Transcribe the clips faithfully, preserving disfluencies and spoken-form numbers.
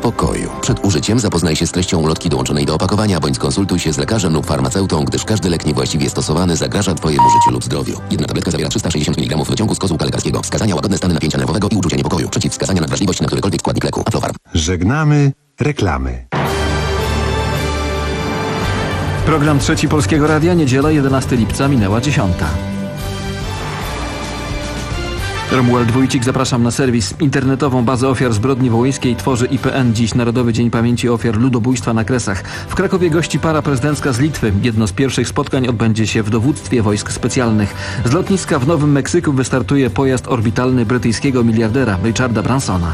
pokoju. Przed użyciem zapoznaj się z treścią ulotki dołączonej do opakowania, bądź skonsultuj się z lekarzem lub farmaceutą, gdyż każdy lek niewłaściwie stosowany zagraża Twojemu życiu lub zdrowiu. Jedna tabletka zawiera trzysta sześćdziesiąt miligramów dociągu z kozłka lekarskiego. Wskazania: łagodne stany napięcia nerwowego i uczucia niepokoju. Przeciwwskazania: nadwrażliwość na którykolwiek składnik leku. Aflofarm. Żegnamy reklamy. Program Trzeci Polskiego Radia, niedziela jedenastego lipca, minęła dziesiąta. Romuald Wójcik, zapraszam na serwis. Internetową bazę ofiar zbrodni wołyńskiej tworzy I P N. Dziś Narodowy Dzień Pamięci Ofiar Ludobójstwa na Kresach. W Krakowie gości para prezydencka z Litwy. Jedno z pierwszych spotkań odbędzie się w dowództwie wojsk specjalnych. Z lotniska w Nowym Meksyku wystartuje pojazd orbitalny brytyjskiego miliardera Richarda Bransona.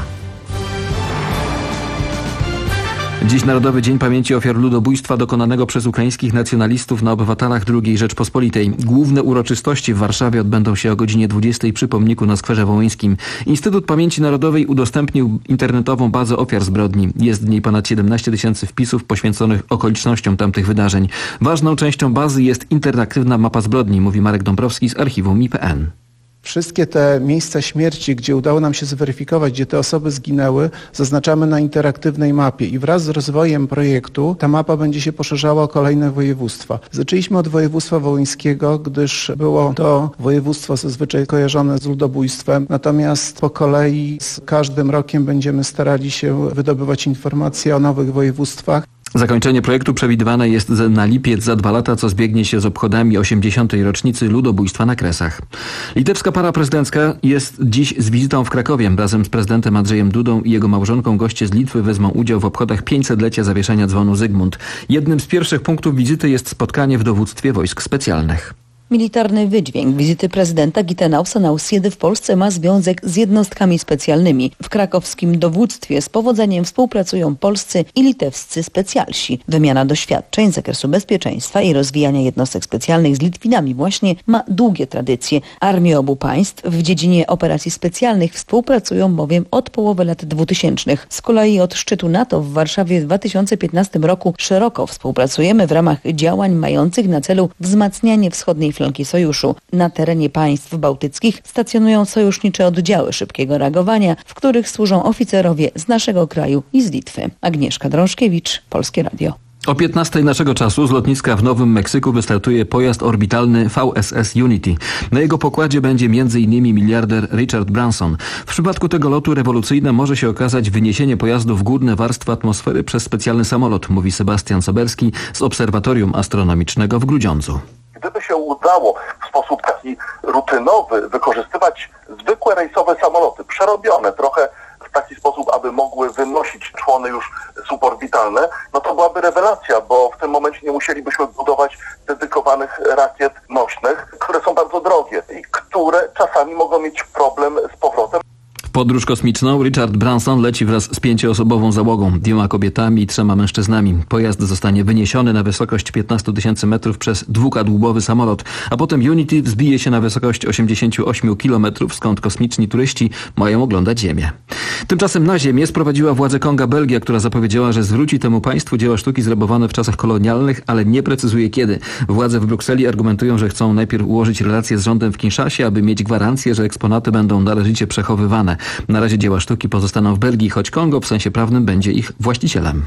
Dziś Narodowy Dzień Pamięci Ofiar Ludobójstwa dokonanego przez ukraińskich nacjonalistów na obywatelach drugiej Rzeczpospolitej. Główne uroczystości w Warszawie odbędą się o godzinie dwudziestej przy pomniku na Skwerze Wołyńskim. Instytut Pamięci Narodowej udostępnił internetową bazę ofiar zbrodni. Jest w niej ponad siedemnaście tysięcy wpisów poświęconych okolicznościom tamtych wydarzeń. Ważną częścią bazy jest interaktywna mapa zbrodni, mówi Marek Dąbrowski z archiwum I P N. Wszystkie te miejsca śmierci, gdzie udało nam się zweryfikować, gdzie te osoby zginęły, zaznaczamy na interaktywnej mapie i wraz z rozwojem projektu ta mapa będzie się poszerzała o kolejne województwa. Zaczęliśmy od województwa wołyńskiego, gdyż było to województwo zazwyczaj kojarzone z ludobójstwem, natomiast po kolei z każdym rokiem będziemy starali się wydobywać informacje o nowych województwach. Zakończenie projektu przewidywane jest na lipiec za dwa lata, co zbiegnie się z obchodami osiemdziesiątej rocznicy ludobójstwa na Kresach. Litewska para prezydencka jest dziś z wizytą w Krakowie. Razem z prezydentem Andrzejem Dudą i jego małżonką goście z Litwy wezmą udział w obchodach pięćsetlecia zawieszenia dzwonu Zygmunt. Jednym z pierwszych punktów wizyty jest spotkanie w dowództwie wojsk specjalnych. Militarny wydźwięk wizyty prezydenta Gitanausza Nausjedy w Polsce ma związek z jednostkami specjalnymi. W krakowskim dowództwie z powodzeniem współpracują polscy i litewscy specjalsi. Wymiana doświadczeń z zakresu bezpieczeństwa i rozwijania jednostek specjalnych z Litwinami właśnie ma długie tradycje. Armie obu państw w dziedzinie operacji specjalnych współpracują bowiem od połowy lat dwutysięcznych. Z kolei od szczytu NATO w Warszawie w dwa tysiące piętnastym roku szeroko współpracujemy w ramach działań mających na celu wzmacnianie wschodniej flanki sojuszu. Na terenie państw bałtyckich stacjonują sojusznicze oddziały szybkiego reagowania, w których służą oficerowie z naszego kraju i z Litwy. Agnieszka Drążkiewicz, Polskie Radio. O piętnastej naszego czasu z lotniska w Nowym Meksyku wystartuje pojazd orbitalny V S S Unity. Na jego pokładzie będzie m.in. miliarder Richard Branson. W przypadku tego lotu rewolucyjne może się okazać wyniesienie pojazdu w górne warstwy atmosfery przez specjalny samolot, mówi Sebastian Soberski z Obserwatorium Astronomicznego w Grudziądzu. Gdyby się udało w sposób taki rutynowy wykorzystywać zwykłe rejsowe samoloty, przerobione trochę w taki sposób, aby mogły wynosić człony już suborbitalne, no to byłaby rewelacja, bo w tym momencie nie musielibyśmy budować dedykowanych rakiet nośnych, które są bardzo drogie i które czasami mogą mieć problem z powrotem. W podróż kosmiczną Richard Branson leci wraz z pięcioosobową załogą, dwiema kobietami i trzema mężczyznami. Pojazd zostanie wyniesiony na wysokość piętnaście tysięcy metrów przez dwukadłubowy samolot, a potem Unity wzbije się na wysokość osiemdziesiąt osiem kilometrów, skąd kosmiczni turyści mają oglądać Ziemię. Tymczasem na Ziemię sprowadziła władzę Konga Belgia, która zapowiedziała, że zwróci temu państwu dzieła sztuki zrabowane w czasach kolonialnych, ale nie precyzuje kiedy. Władze w Brukseli argumentują, że chcą najpierw ułożyć relacje z rządem w Kinszasie, aby mieć gwarancję, że eksponaty będą należycie przechowywane. Na razie dzieła sztuki pozostaną w Belgii, choć Kongo w sensie prawnym będzie ich właścicielem.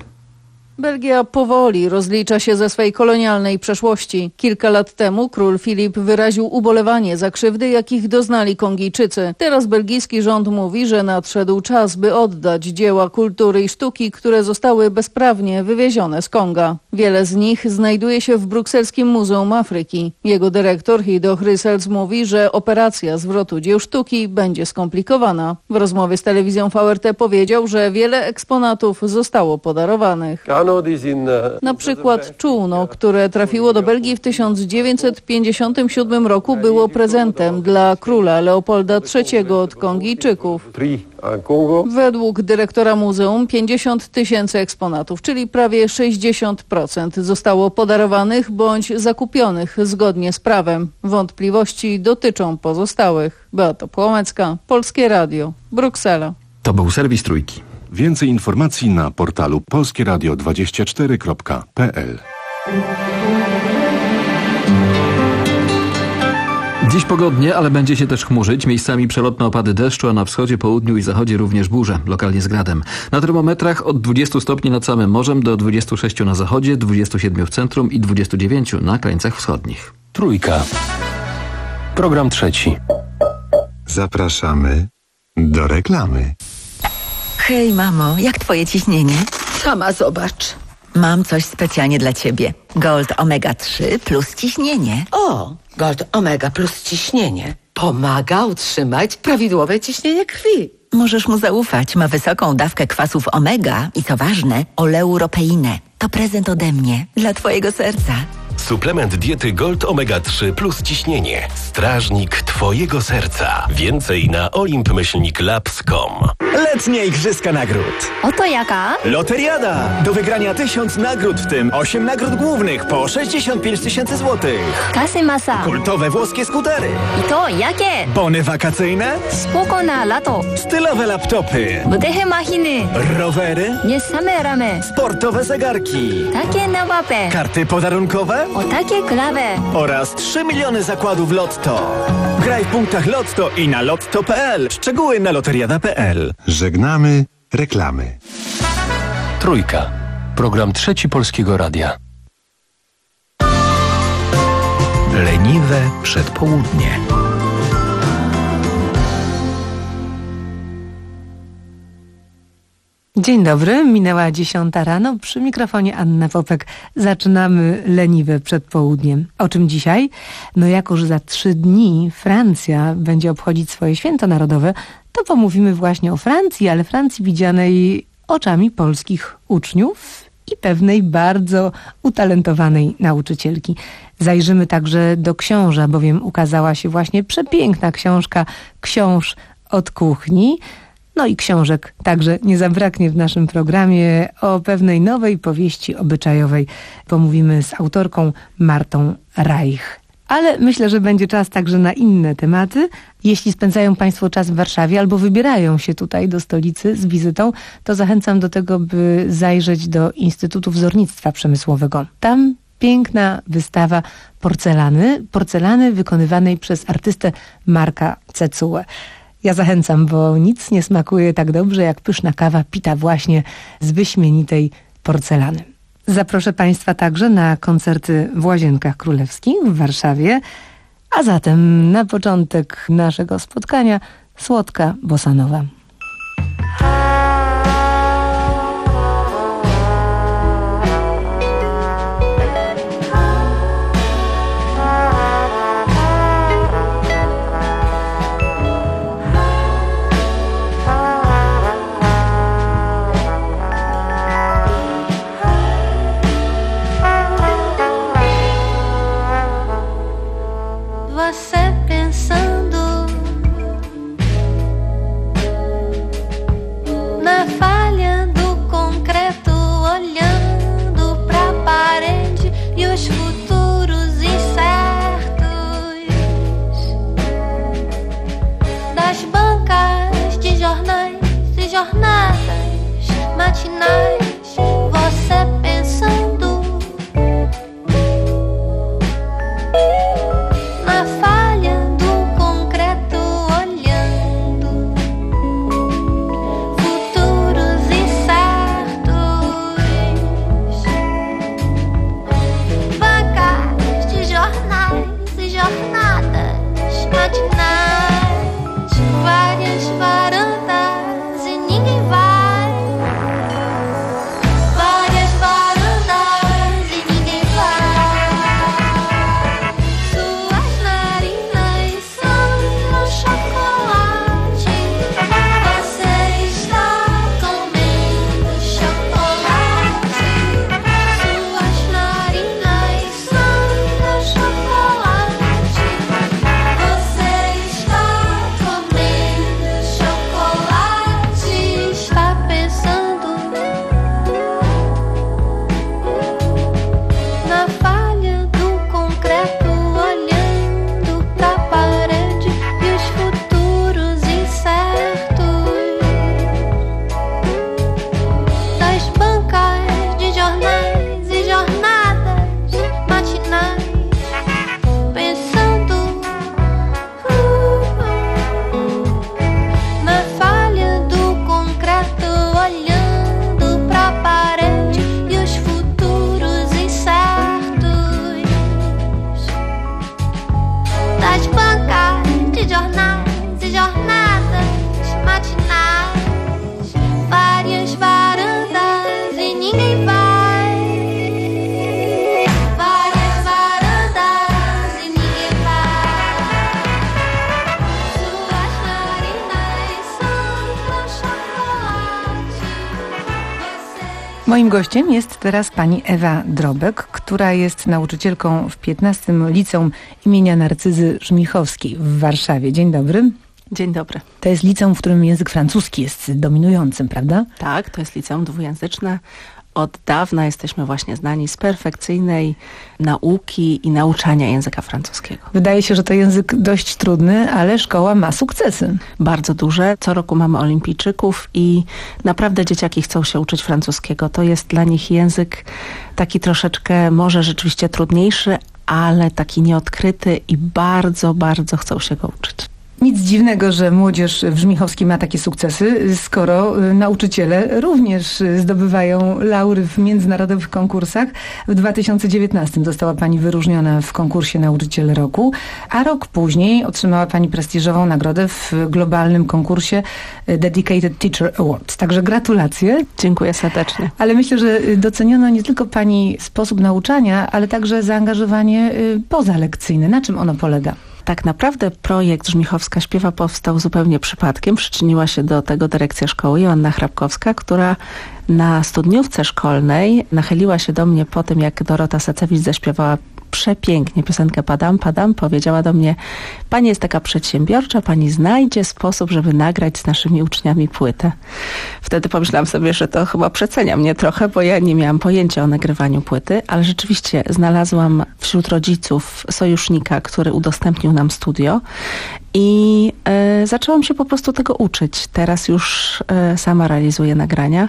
Belgia powoli rozlicza się ze swej kolonialnej przeszłości. Kilka lat temu król Filip wyraził ubolewanie za krzywdy, jakich doznali Kongijczycy. Teraz belgijski rząd mówi, że nadszedł czas, by oddać dzieła kultury i sztuki, które zostały bezprawnie wywiezione z Konga. Wiele z nich znajduje się w brukselskim Muzeum Afryki. Jego dyrektor Hido Chrysels mówi, że operacja zwrotu dzieł sztuki będzie skomplikowana. W rozmowie z telewizją V R T powiedział, że wiele eksponatów zostało podarowanych. Na przykład czółno, które trafiło do Belgii w tysiąc dziewięćset pięćdziesiątym siódmym roku, było prezentem dla króla Leopolda trzeciego od Kongijczyków. Według dyrektora muzeum pięćdziesiąt tysięcy eksponatów, czyli prawie sześćdziesiąt procent zostało podarowanych bądź zakupionych zgodnie z prawem. Wątpliwości dotyczą pozostałych. Beata Płomecka, Polskie Radio, Bruksela. To był serwis Trójki. Więcej informacji na portalu polskie radio dwadzieścia cztery kropka p l. Dziś pogodnie, ale będzie się też chmurzyć. Miejscami przelotne opady deszczu, a na wschodzie, południu i zachodzie również burze, lokalnie z gradem. Na termometrach od dwudziestu stopni nad samym morzem do dwudziestu sześciu na zachodzie, dwudziestu siedmiu w centrum i dwudziestu dziewięciu na krańcach wschodnich. Trójka. Program trzeci. Zapraszamy do reklamy. Hej mamo, jak twoje ciśnienie? Sama zobacz. Mam coś specjalnie dla ciebie. Gold Omega trzy plus ciśnienie. O, Gold Omega plus ciśnienie. Pomaga utrzymać prawidłowe ciśnienie krwi. Możesz mu zaufać. Ma wysoką dawkę kwasów omega i co ważne, oleuropeinę. To prezent ode mnie dla twojego serca. Suplement diety Gold Omega trzy plus ciśnienie. Strażnik twojego serca. Więcej na olimp myślnik labs kropka com. Letnie Igrzyska Nagród. Oto jaka? Loteriada. Do wygrania tysiąc nagród, w tym osiem nagród głównych po sześćdziesiąt pięć tysięcy złotych. Kasy masa. Kultowe włoskie skutery. I to jakie? Bony wakacyjne. Spoko na lato. Stylowe laptopy. Budehe machiny. Rowery. Nie same ramy. Sportowe zegarki. Takie na łapę. Karty podarunkowe. O takie klawe. Oraz trzy miliony zakładów Lotto. Graj w punktach Lotto i na lotto kropka p l. Szczegóły na loteriada kropka p l. Żegnamy reklamy. Trójka. Program trzeci Polskiego Radia. Leniwe przedpołudnie. Dzień dobry, minęła dziesiąta rano, przy mikrofonie Anna Popek. Zaczynamy leniwe przedpołudnie. O czym dzisiaj? No jako, że za trzy dni Francja będzie obchodzić swoje święto narodowe, to pomówimy właśnie o Francji, ale Francji widzianej oczami polskich uczniów i pewnej bardzo utalentowanej nauczycielki. Zajrzymy także do książa, bowiem ukazała się właśnie przepiękna książka Książ od kuchni. No i książek także nie zabraknie w naszym programie. O pewnej nowej powieści obyczajowej pomówimy z autorką Martą Reich. Ale myślę, że będzie czas także na inne tematy. Jeśli spędzają Państwo czas w Warszawie albo wybierają się tutaj do stolicy z wizytą, to zachęcam do tego, by zajrzeć do Instytutu Wzornictwa Przemysłowego. Tam piękna wystawa porcelany, porcelany wykonywanej przez artystę Marka Cecułę. Ja zachęcam, bo nic nie smakuje tak dobrze jak pyszna kawa pita właśnie z wyśmienitej porcelany. Zaproszę Państwa także na koncerty w Łazienkach Królewskich w Warszawie, a zatem na początek naszego spotkania słodka bossa nowa. Você pensando na falha do concreto, olhando pra parede e os futuros incertos das bancas de jornais e jornadas matinais. Você pensando na falha do concreto, olhando futuros incertos, bancas de jornais e jornadas matinais, várias varandas e ninguém vai. Moim gościem jest teraz pani Ewa Drobek, która jest nauczycielką w piętnastym Liceum imienia Narcyzy Żmichowskiej w Warszawie. Dzień dobry. Dzień dobry. To jest liceum, w którym język francuski jest dominującym, prawda? Tak, to jest liceum dwujęzyczne. Od dawna jesteśmy właśnie znani z perfekcyjnej nauki i nauczania języka francuskiego. Wydaje się, że to język dość trudny, ale szkoła ma sukcesy. Bardzo duże. Co roku mamy olimpijczyków i naprawdę dzieciaki chcą się uczyć francuskiego. To jest dla nich język taki troszeczkę może rzeczywiście trudniejszy, ale taki nieodkryty i bardzo, bardzo chcą się go uczyć. Nic dziwnego, że młodzież w Żmichowskiej ma takie sukcesy, skoro nauczyciele również zdobywają laury w międzynarodowych konkursach. W dwa tysiące dziewiętnastym została pani wyróżniona w konkursie Nauczyciel Roku, a rok później otrzymała pani prestiżową nagrodę w globalnym konkursie Dedicated Teacher Awards. Także gratulacje. Dziękuję serdecznie. Ale myślę, że doceniono nie tylko pani sposób nauczania, ale także zaangażowanie pozalekcyjne. Na czym ono polega? Tak naprawdę projekt Żmichowska Śpiewa powstał zupełnie przypadkiem. Przyczyniła się do tego dyrekcja szkoły Joanna Hrabkowska, która na studniówce szkolnej nachyliła się do mnie po tym, jak Dorota Sacewicz zaśpiewała przepięknie piosenkę Padam, Padam. Powiedziała do mnie: pani jest taka przedsiębiorcza, pani znajdzie sposób, żeby nagrać z naszymi uczniami płytę. Wtedy pomyślałam sobie, że to chyba przecenia mnie trochę, bo ja nie miałam pojęcia o nagrywaniu płyty, ale rzeczywiście znalazłam wśród rodziców sojusznika, który udostępnił nam studio i e, zaczęłam się po prostu tego uczyć. Teraz już e, sama realizuję nagrania.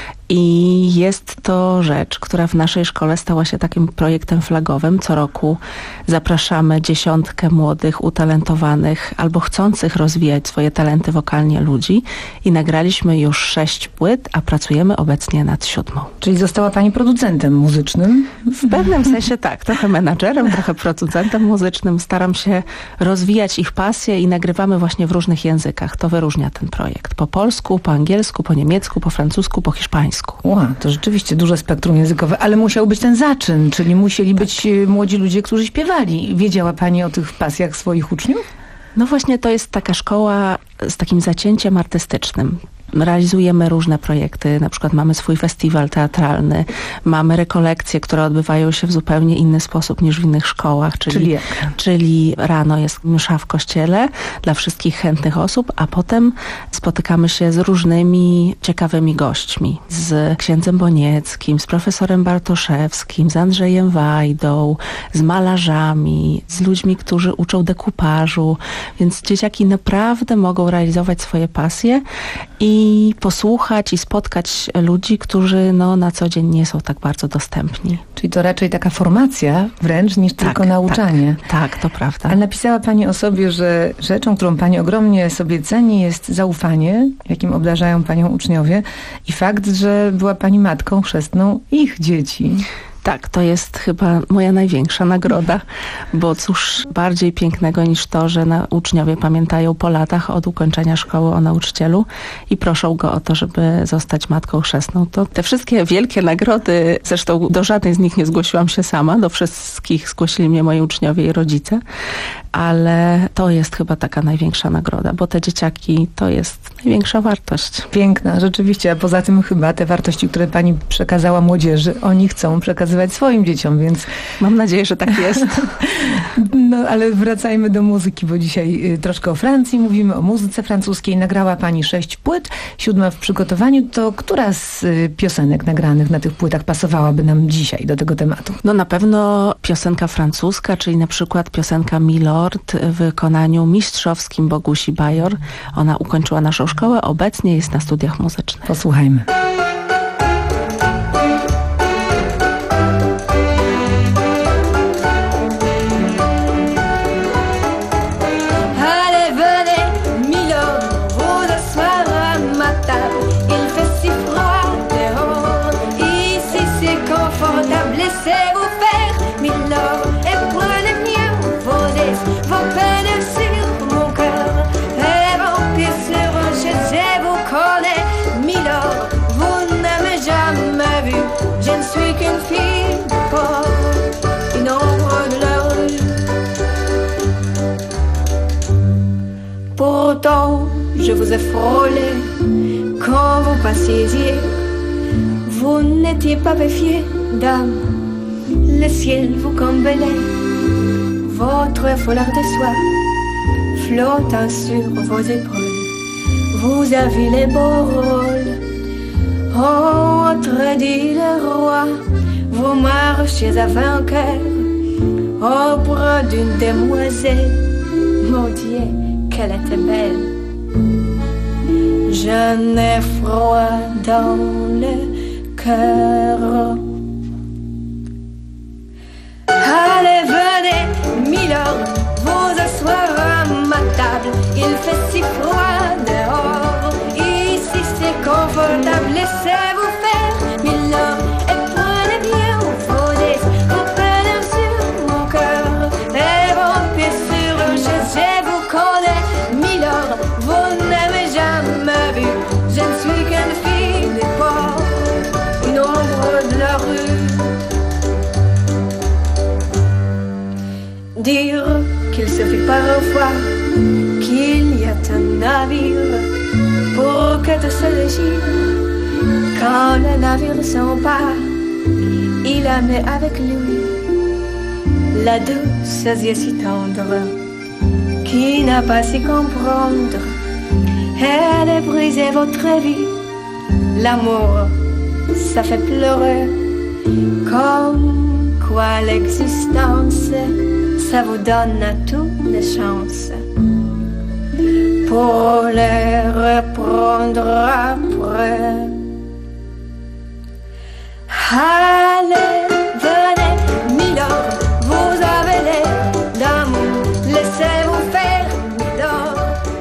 I jest to rzecz, która w naszej szkole stała się takim projektem flagowym. Co roku zapraszamy dziesiątkę młodych, utalentowanych albo chcących rozwijać swoje talenty wokalnie ludzi i nagraliśmy już sześć płyt, a pracujemy obecnie nad siódmą. Czyli została pani producentem muzycznym? W pewnym sensie tak. Trochę menadżerem, trochę producentem muzycznym. Staram się rozwijać ich pasję i nagrywamy właśnie w różnych językach. To wyróżnia ten projekt. Po polsku, po angielsku, po niemiecku, po francusku, po hiszpańsku. Wow, to rzeczywiście duże spektrum językowe, ale musiał być ten zaczyn, czyli musieli być młodzi ludzie, którzy śpiewali. Wiedziała pani o tych pasjach swoich uczniów? No właśnie, to jest taka szkoła z takim zacięciem artystycznym. Realizujemy różne projekty, na przykład mamy swój festiwal teatralny, mamy rekolekcje, które odbywają się w zupełnie inny sposób niż w innych szkołach. Czyli, czyli, jak? czyli rano jest msza w kościele dla wszystkich chętnych osób, a potem spotykamy się z różnymi ciekawymi gośćmi. Z księdzem Bonieckim, z profesorem Bartoszewskim, z Andrzejem Wajdą, z malarzami, z ludźmi, którzy uczą dekupażu, więc dzieciaki naprawdę mogą realizować swoje pasje i i posłuchać i spotkać ludzi, którzy no, na co dzień nie są tak bardzo dostępni. Czyli to raczej taka formacja wręcz niż tak, tylko nauczanie. Tak, tak, to prawda. Ale napisała pani o sobie, że rzeczą, którą pani ogromnie sobie ceni, jest zaufanie, jakim obdarzają panią uczniowie i fakt, że była pani matką chrzestną ich dzieci. Tak, to jest chyba moja największa nagroda, bo cóż bardziej pięknego niż to, że na uczniowie pamiętają po latach od ukończenia szkoły o nauczycielu i proszą go o to, żeby zostać matką chrzestną. To te wszystkie wielkie nagrody, zresztą do żadnej z nich nie zgłosiłam się sama, do wszystkich zgłosili mnie moi uczniowie i rodzice, ale to jest chyba taka największa nagroda, bo te dzieciaki to jest największa wartość. Piękna, rzeczywiście, a poza tym chyba te wartości, które pani przekazała młodzieży, oni chcą przekazywać swoim dzieciom, więc... Mam nadzieję, że tak jest. No, ale wracajmy do muzyki, bo dzisiaj y, troszkę o Francji mówimy, o muzyce francuskiej. Nagrała pani sześć płyt, siódma w przygotowaniu. To która z y, piosenek nagranych na tych płytach pasowałaby nam dzisiaj do tego tematu? No na pewno piosenka francuska, czyli na przykład piosenka Milord w wykonaniu mistrzowskim Bogusi Bajor. Ona ukończyła naszą szkołę, obecnie jest na studiach muzycznych. Posłuchajmy. Je vous ai frôlé quand vous passiez hier. Vous n'étiez pas méfiée, dame. Le ciel vous comblait. Votre foulard de soie flottant sur vos épaules. Vous avez les beaux rôles. Oh, entre dit le roi, vous marchez à vainqueur au bras d'une demoiselle. Mon Dieu, qu'elle était belle. Je n'ai froid dans le cœur. Allez, venez, milord, vous asseoir à ma table. Il fait si froid dehors. Ici c'est confortable. Laissez-vous faire, milord, et prenez bien vos dés. Vos peines sur mon cœur et vos pieds sur une chaise. Je vous connais, milord, vous n'avez jamais vu. Je ne suis qu'une fille des pauvres, une ombre de la rue. Dire qu'il suffit parfois qu'il y a un navire pour que tout se déchire. Quand le navire s'empare, il amène avec lui la douce yeux si tendre qui n'a pas su comprendre. Elle a brisé votre vie. L'amour, ça fait pleurer. Comme quoi l'existence, ça vous donne à toutes les chances pour les reprendre après. Allez, venez, milord, vous avez les d'amour, laissez-vous faire, milord.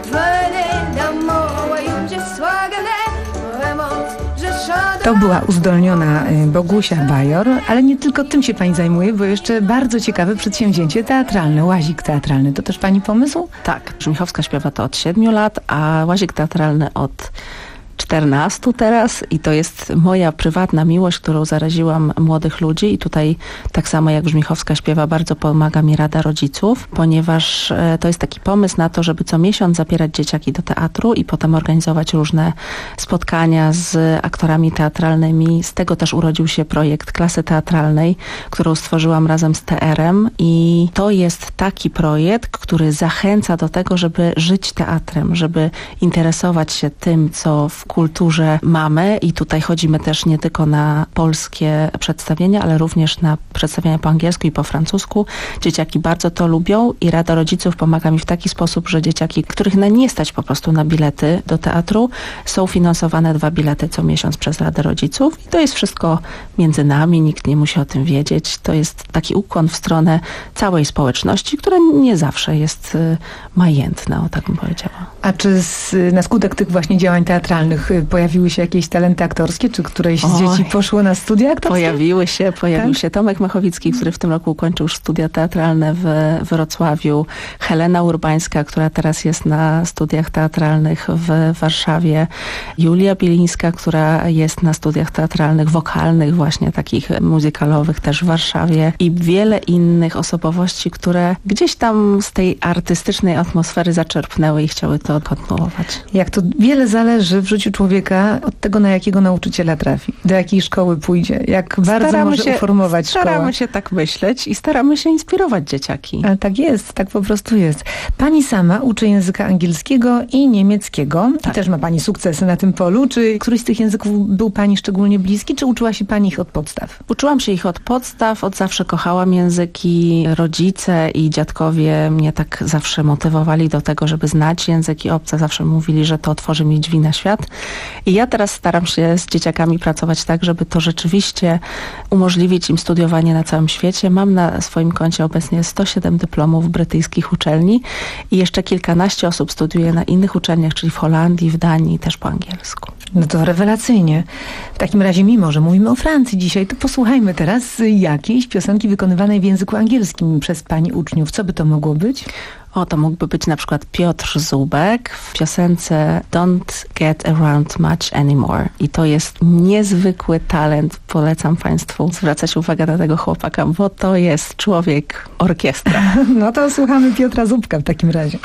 Venez dans mon royaume, je sois galet, vraiment, je chante. To była uzdolniona y, Bogusia Bajor, ale nie tylko tym się pani zajmuje, bo jeszcze bardzo ciekawe przedsięwzięcie teatralne, łazik teatralny. To też pani pomysł? Tak, Żmichowska śpiewa to od siedmiu lat, a łazik teatralny od czternastu teraz i to jest moja prywatna miłość, którą zaraziłam młodych ludzi i tutaj tak samo jak Żmichowska śpiewa, bardzo pomaga mi Rada Rodziców, ponieważ to jest taki pomysł na to, żeby co miesiąc zabierać dzieciaki do teatru i potem organizować różne spotkania z aktorami teatralnymi. Z tego też urodził się projekt Klasy Teatralnej, którą stworzyłam razem z T R-em i to jest taki projekt, który zachęca do tego, żeby żyć teatrem, żeby interesować się tym, co w kulturze mamy i tutaj chodzimy też nie tylko na polskie przedstawienia, ale również na przedstawienia po angielsku i po francusku. Dzieciaki bardzo to lubią i Rada Rodziców pomaga mi w taki sposób, że dzieciaki, których na nie stać po prostu na bilety do teatru, są finansowane dwa bilety co miesiąc przez Radę Rodziców i to jest wszystko między nami, nikt nie musi o tym wiedzieć. To jest taki ukłon w stronę całej społeczności, która nie zawsze jest majętna, o tak bym powiedziała. A czy z, na skutek tych właśnie działań teatralnych pojawiły się jakieś talenty aktorskie? Czy któreś z Oj, dzieci poszło na studia aktorskie? Pojawiły się, pojawił tak? się Tomek Machowicki, który w tym roku ukończył już studia teatralne w Wrocławiu. Helena Urbańska, która teraz jest na studiach teatralnych w Warszawie. Julia Bilińska, która jest na studiach teatralnych, wokalnych, właśnie takich muzykalowych też w Warszawie. I wiele innych osobowości, które gdzieś tam z tej artystycznej atmosfery zaczerpnęły i chciały to kontynuować. Jak to wiele zależy w życiu człowieka od tego, na jakiego nauczyciela trafi, do jakiej szkoły pójdzie, jak bardzo staramy może się, uformować szkołę. Staramy się tak myśleć i staramy się inspirować dzieciaki. Ale tak jest, tak po prostu jest. Pani sama uczy języka angielskiego i niemieckiego. Tak. I też ma pani sukcesy na tym polu. Czy któryś z tych języków był pani szczególnie bliski, czy uczyła się pani ich od podstaw? Uczyłam się ich od podstaw, od zawsze kochałam języki. Rodzice i dziadkowie mnie tak zawsze motywowali do tego, żeby znać języki obce. Zawsze mówili, że to otworzy mi drzwi na świat. I ja teraz staram się z dzieciakami pracować tak, żeby to rzeczywiście umożliwić im studiowanie na całym świecie. Mam na swoim koncie obecnie sto siedem dyplomów brytyjskich uczelni i jeszcze kilkanaście osób studiuje na innych uczelniach, czyli w Holandii, w Danii, też po angielsku. No to rewelacyjnie. W takim razie, mimo że mówimy o Francji dzisiaj, to posłuchajmy teraz jakiejś piosenki wykonywanej w języku angielskim przez pani uczniów. Co by to mogło być? O, to mógłby być na przykład Piotr Zubek w piosence Don't Get Around Much Anymore. I to jest niezwykły talent. Polecam państwu zwracać uwagę na tego chłopaka, bo to jest człowiek orkiestra. No to słuchamy Piotra Zubka w takim razie.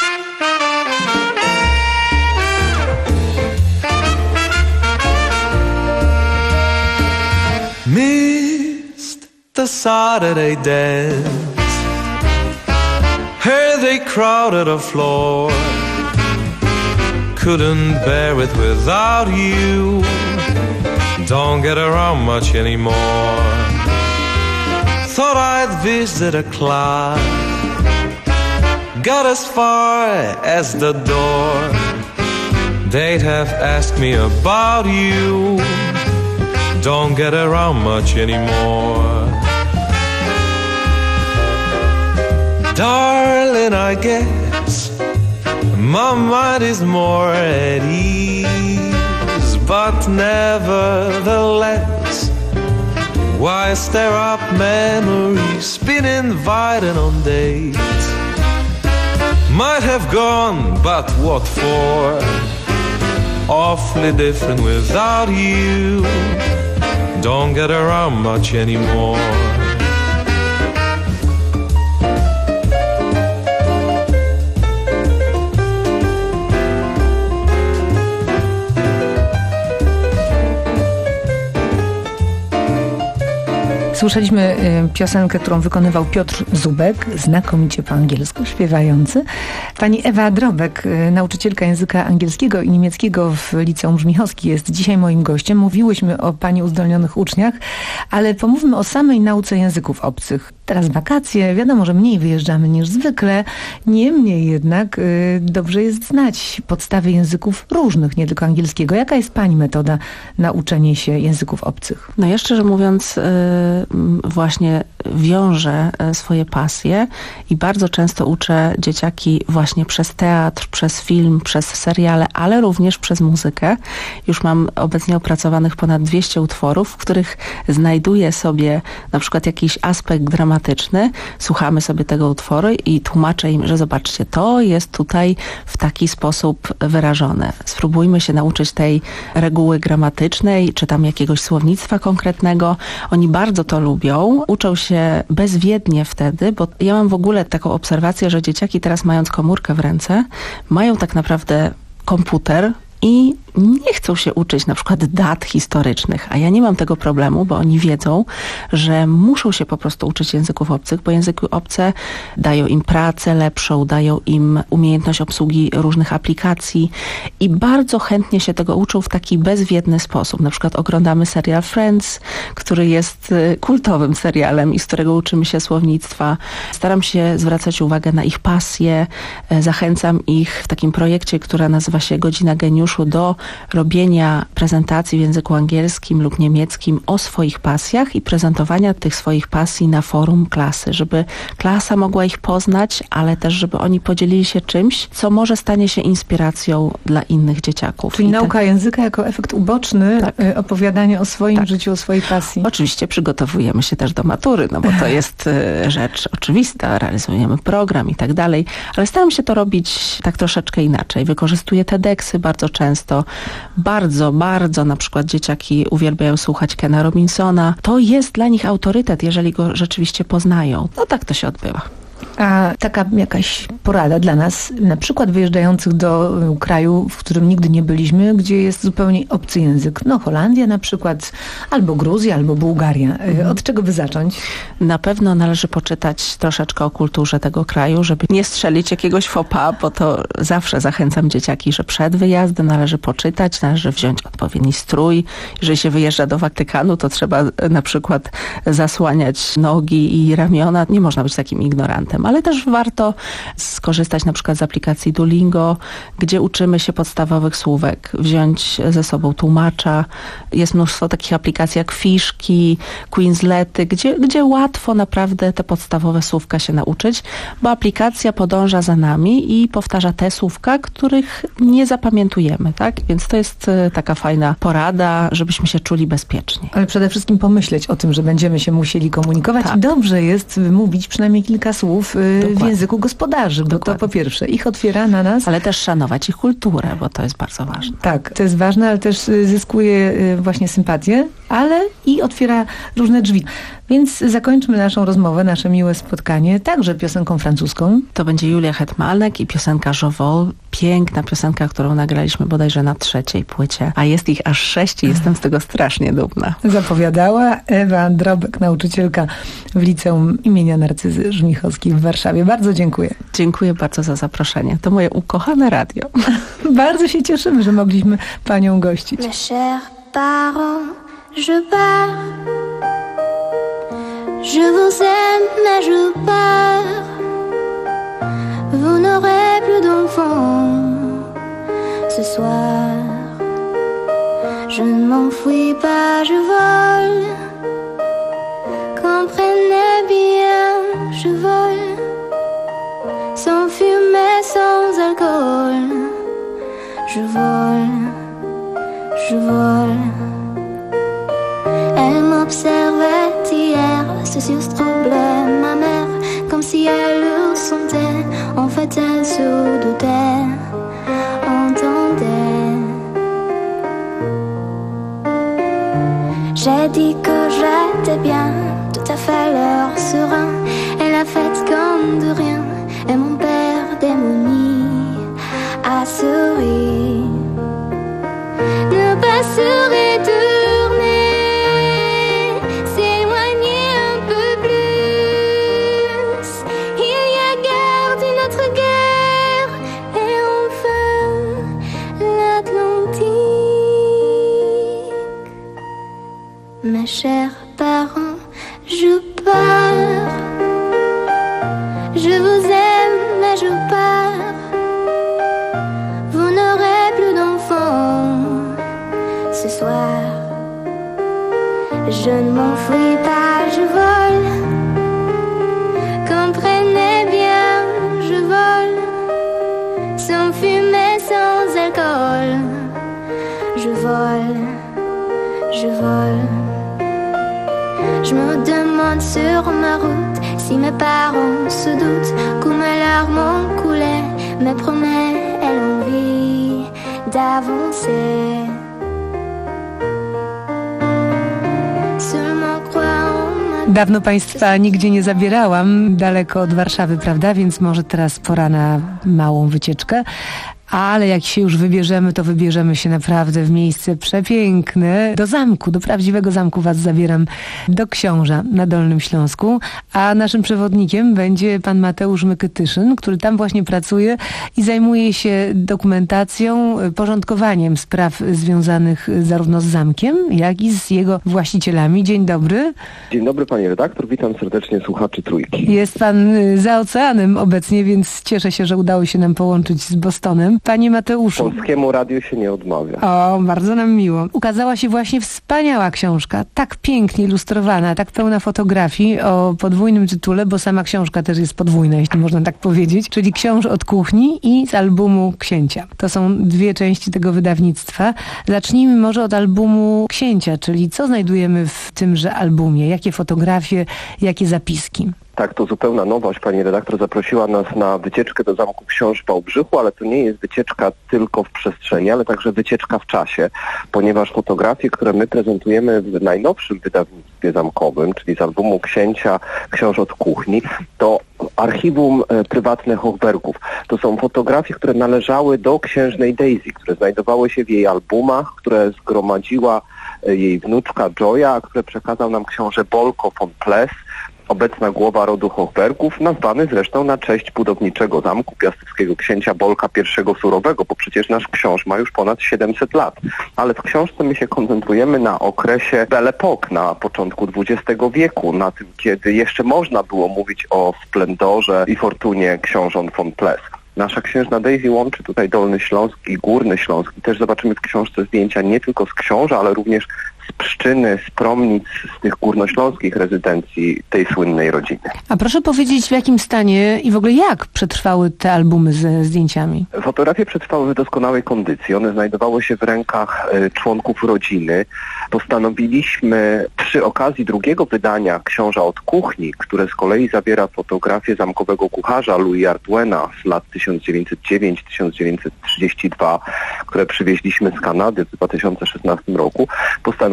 Missed the Saturday dance. Heard they crowded a floor. Couldn't bear it without you. Don't get around much anymore. Thought I'd visit a club. Got as far as the door. They'd have asked me about you. Don't get around much anymore. Darling, I guess my mind is more at ease, but nevertheless, why stir up memories? Been invited on dates, might have gone, but what for? Awfully different without you. Don't get around much anymore. Słyszeliśmy piosenkę, którą wykonywał Piotr Zubek, znakomicie po angielsku śpiewający. Pani Ewa Drobek, nauczycielka języka angielskiego i niemieckiego w Liceum Żmichowskim, jest dzisiaj moim gościem. Mówiłyśmy o pani uzdolnionych uczniach, ale pomówmy o samej nauce języków obcych. Teraz wakacje, wiadomo, że mniej wyjeżdżamy niż zwykle, niemniej jednak y, dobrze jest znać podstawy języków różnych, nie tylko angielskiego. Jaka jest pani metoda na uczenie się języków obcych? No ja szczerze mówiąc y, właśnie wiążę swoje pasje i bardzo często uczę dzieciaki właśnie przez teatr, przez film, przez seriale, ale również przez muzykę. Już mam obecnie opracowanych ponad dwieście utworów, w których znajduję sobie na przykład jakiś aspekt dramatyczny. Słuchamy sobie tego utworu i tłumaczę im, że zobaczcie, to jest tutaj w taki sposób wyrażone. Spróbujmy się nauczyć tej reguły gramatycznej, czy tam jakiegoś słownictwa konkretnego. Oni bardzo to lubią. Uczą się bezwiednie wtedy, bo ja mam w ogóle taką obserwację, że dzieciaki teraz, mając komórkę w ręce, mają tak naprawdę komputer i nie chcą się uczyć na przykład dat historycznych, a ja nie mam tego problemu, bo oni wiedzą, że muszą się po prostu uczyć języków obcych, bo języki obce dają im pracę lepszą, dają im umiejętność obsługi różnych aplikacji i bardzo chętnie się tego uczą w taki bezwiedny sposób. Na przykład oglądamy serial Friends, który jest kultowym serialem i z którego uczymy się słownictwa. Staram się zwracać uwagę na ich pasje, zachęcam ich w takim projekcie, który nazywa się Godzina Geniuszu, do robienia prezentacji w języku angielskim lub niemieckim o swoich pasjach i prezentowania tych swoich pasji na forum klasy, żeby klasa mogła ich poznać, ale też żeby oni podzielili się czymś, co może stanie się inspiracją dla innych dzieciaków. Czyli I nauka ten... języka jako efekt uboczny, tak. opowiadanie o swoim tak. życiu, o swojej pasji. Oczywiście przygotowujemy się też do matury, no bo to jest rzecz oczywista, realizujemy program i tak dalej, ale staram się to robić tak troszeczkę inaczej. Wykorzystuję TEDxy bardzo często. Bardzo, bardzo na przykład dzieciaki uwielbiają słuchać Kena Robinsona. To jest dla nich autorytet, jeżeli go rzeczywiście poznają. No tak to się odbywa. A taka jakaś porada dla nas, na przykład wyjeżdżających do kraju, w którym nigdy nie byliśmy, gdzie jest zupełnie obcy język. No Holandia na przykład, albo Gruzja, albo Bułgaria. Od czego by zacząć? Na pewno należy poczytać troszeczkę o kulturze tego kraju, żeby nie strzelić jakiegoś faux pas, bo to zawsze zachęcam dzieciaki, że przed wyjazdem należy poczytać, należy wziąć odpowiedni strój. Jeżeli się wyjeżdża do Watykanu, to trzeba na przykład zasłaniać nogi i ramiona. Nie można być takim ignorantem. Ale też warto skorzystać na przykład z aplikacji Duolingo, gdzie uczymy się podstawowych słówek, wziąć ze sobą tłumacza. Jest mnóstwo takich aplikacji jak Fiszki, Queenslety, gdzie, gdzie łatwo naprawdę te podstawowe słówka się nauczyć, bo aplikacja podąża za nami i powtarza te słówka, których nie zapamiętujemy, tak? Więc to jest taka fajna porada, żebyśmy się czuli bezpiecznie. Ale przede wszystkim pomyśleć o tym, że będziemy się musieli komunikować tak. i dobrze jest mówić przynajmniej kilka słów Dokładnie. w języku gospodarzy, bo Dokładnie. to po pierwsze ich otwiera na nas. Ale też szanować ich kulturę, bo to jest bardzo ważne. Tak, to jest ważne, ale też zyskuje właśnie sympatię, ale i otwiera różne drzwi. Więc zakończmy naszą rozmowę, nasze miłe spotkanie także piosenką francuską. To będzie Julia Hetmanek i piosenka Je Vole. Piękna piosenka, którą nagraliśmy bodajże na trzeciej płycie, a jest ich aż sześć i jestem z tego strasznie dumna. Zapowiadała Ewa Drobek, nauczycielka w Liceum imienia Narcyzy Żmichowskiej w Warszawie. Bardzo dziękuję. Dziękuję bardzo za zaproszenie. To moje ukochane radio. Bardzo się cieszymy, że mogliśmy panią gościć. Mes chers parents, je pars. Je vous aime, mais je pars. Vous n'aurez plus d'enfants ce soir. Je ne m'enfuis pas, je vole. Comprenez bien, je vole. Sans fumée, sans alcool. Je vole, je vole. Elle m'observait hier, ses yeux troublaient ma mère, comme si elle le sentait. En fait, elle se doutait, entendait. J'ai dit que j'étais bien, tout à fait l'heure serein. Elle a fait comme de rien, et mon père démoni a souri. Ne pas se retourner, s'éloigner un peu plus. Il y a guerre d'une autre guerre, et enfin l'Atlantique. Mes chers parents, je pars. Je vous aime, mais je pars. Vous n'aurez plus d'enfants ce soir. Je ne m'enfuis pas, je vole. Comprenez bien, je vole. Sans fumée, sans alcool. Je vole, je vole. Je me demande sur ma route si mes parents se doutent que mes larmes ont coulé, me promet l'envie d'avancer. Seulement croire en ma... Dawno Państwa nigdzie nie zabierałam, daleko od Warszawy, prawda? Więc może teraz pora na małą wycieczkę. Ale jak się już wybierzemy, to wybierzemy się naprawdę w miejsce przepiękne. Do zamku, do prawdziwego zamku was zabieram, do Książa na Dolnym Śląsku. A naszym przewodnikiem będzie pan Mateusz Mykytyszyn, który tam właśnie pracuje i zajmuje się dokumentacją, porządkowaniem spraw związanych zarówno z zamkiem, jak i z jego właścicielami. Dzień dobry. Dzień dobry pani redaktor, witam serdecznie słuchaczy Trójki. Jest pan za oceanem obecnie, więc cieszę się, że udało się nam połączyć z Bostonem. Panie Mateuszu. Polskiemu radiu się nie odmawia. O, bardzo nam miło. Ukazała się właśnie wspaniała książka, tak pięknie ilustrowana, tak pełna fotografii o podwójnym tytule, bo sama książka też jest podwójna, jeśli można tak powiedzieć, czyli Książ od kuchni i z albumu Księcia. To są dwie części tego wydawnictwa. Zacznijmy może od albumu Księcia, czyli co znajdujemy w tymże albumie, jakie fotografie, jakie zapiski. Tak, to zupełna nowość. Pani redaktor zaprosiła nas na wycieczkę do Zamku Książ w Wałbrzychu, ale to nie jest wycieczka tylko w przestrzeni, ale także wycieczka w czasie, ponieważ fotografie, które my prezentujemy w najnowszym wydawnictwie zamkowym, czyli z albumu Księcia Książ od kuchni, to archiwum e, prywatne Hochbergów. To są fotografie, które należały do księżnej Daisy, które znajdowały się w jej albumach, które zgromadziła e, jej wnuczka Joya, a które przekazał nam książę Bolko von Pless, obecna głowa rodu Hochbergów, nazwany zresztą na cześć budowniczego zamku piastowskiego księcia Bolka I Surowego, bo przecież nasz książ ma już ponad siedemset lat. Ale w książce my się koncentrujemy na okresie Belle Époque, na początku dwudziestego wieku, na tym, kiedy jeszcze można było mówić o splendorze i fortunie książąt von Pless. Nasza księżna Daisy łączy tutaj Dolny Śląsk i Górny Śląsk. I też zobaczymy w książce zdjęcia nie tylko z Książa, ale również z Pszczyny, z Promnic, z tych górnośląskich rezydencji tej słynnej rodziny. A proszę powiedzieć, w jakim stanie i w ogóle jak przetrwały te albumy ze zdjęciami? Fotografie przetrwały w doskonałej kondycji. One znajdowały się w rękach y, członków rodziny. Postanowiliśmy przy okazji drugiego wydania Książa od kuchni, które z kolei zawiera fotografię zamkowego kucharza Louis Ardouena z lat tysiąc dziewięćset dziewięć do tysiąc dziewięćset trzydzieści dwa, które przywieźliśmy z Kanady w dwa tysiące szesnastym roku, postanowiliśmy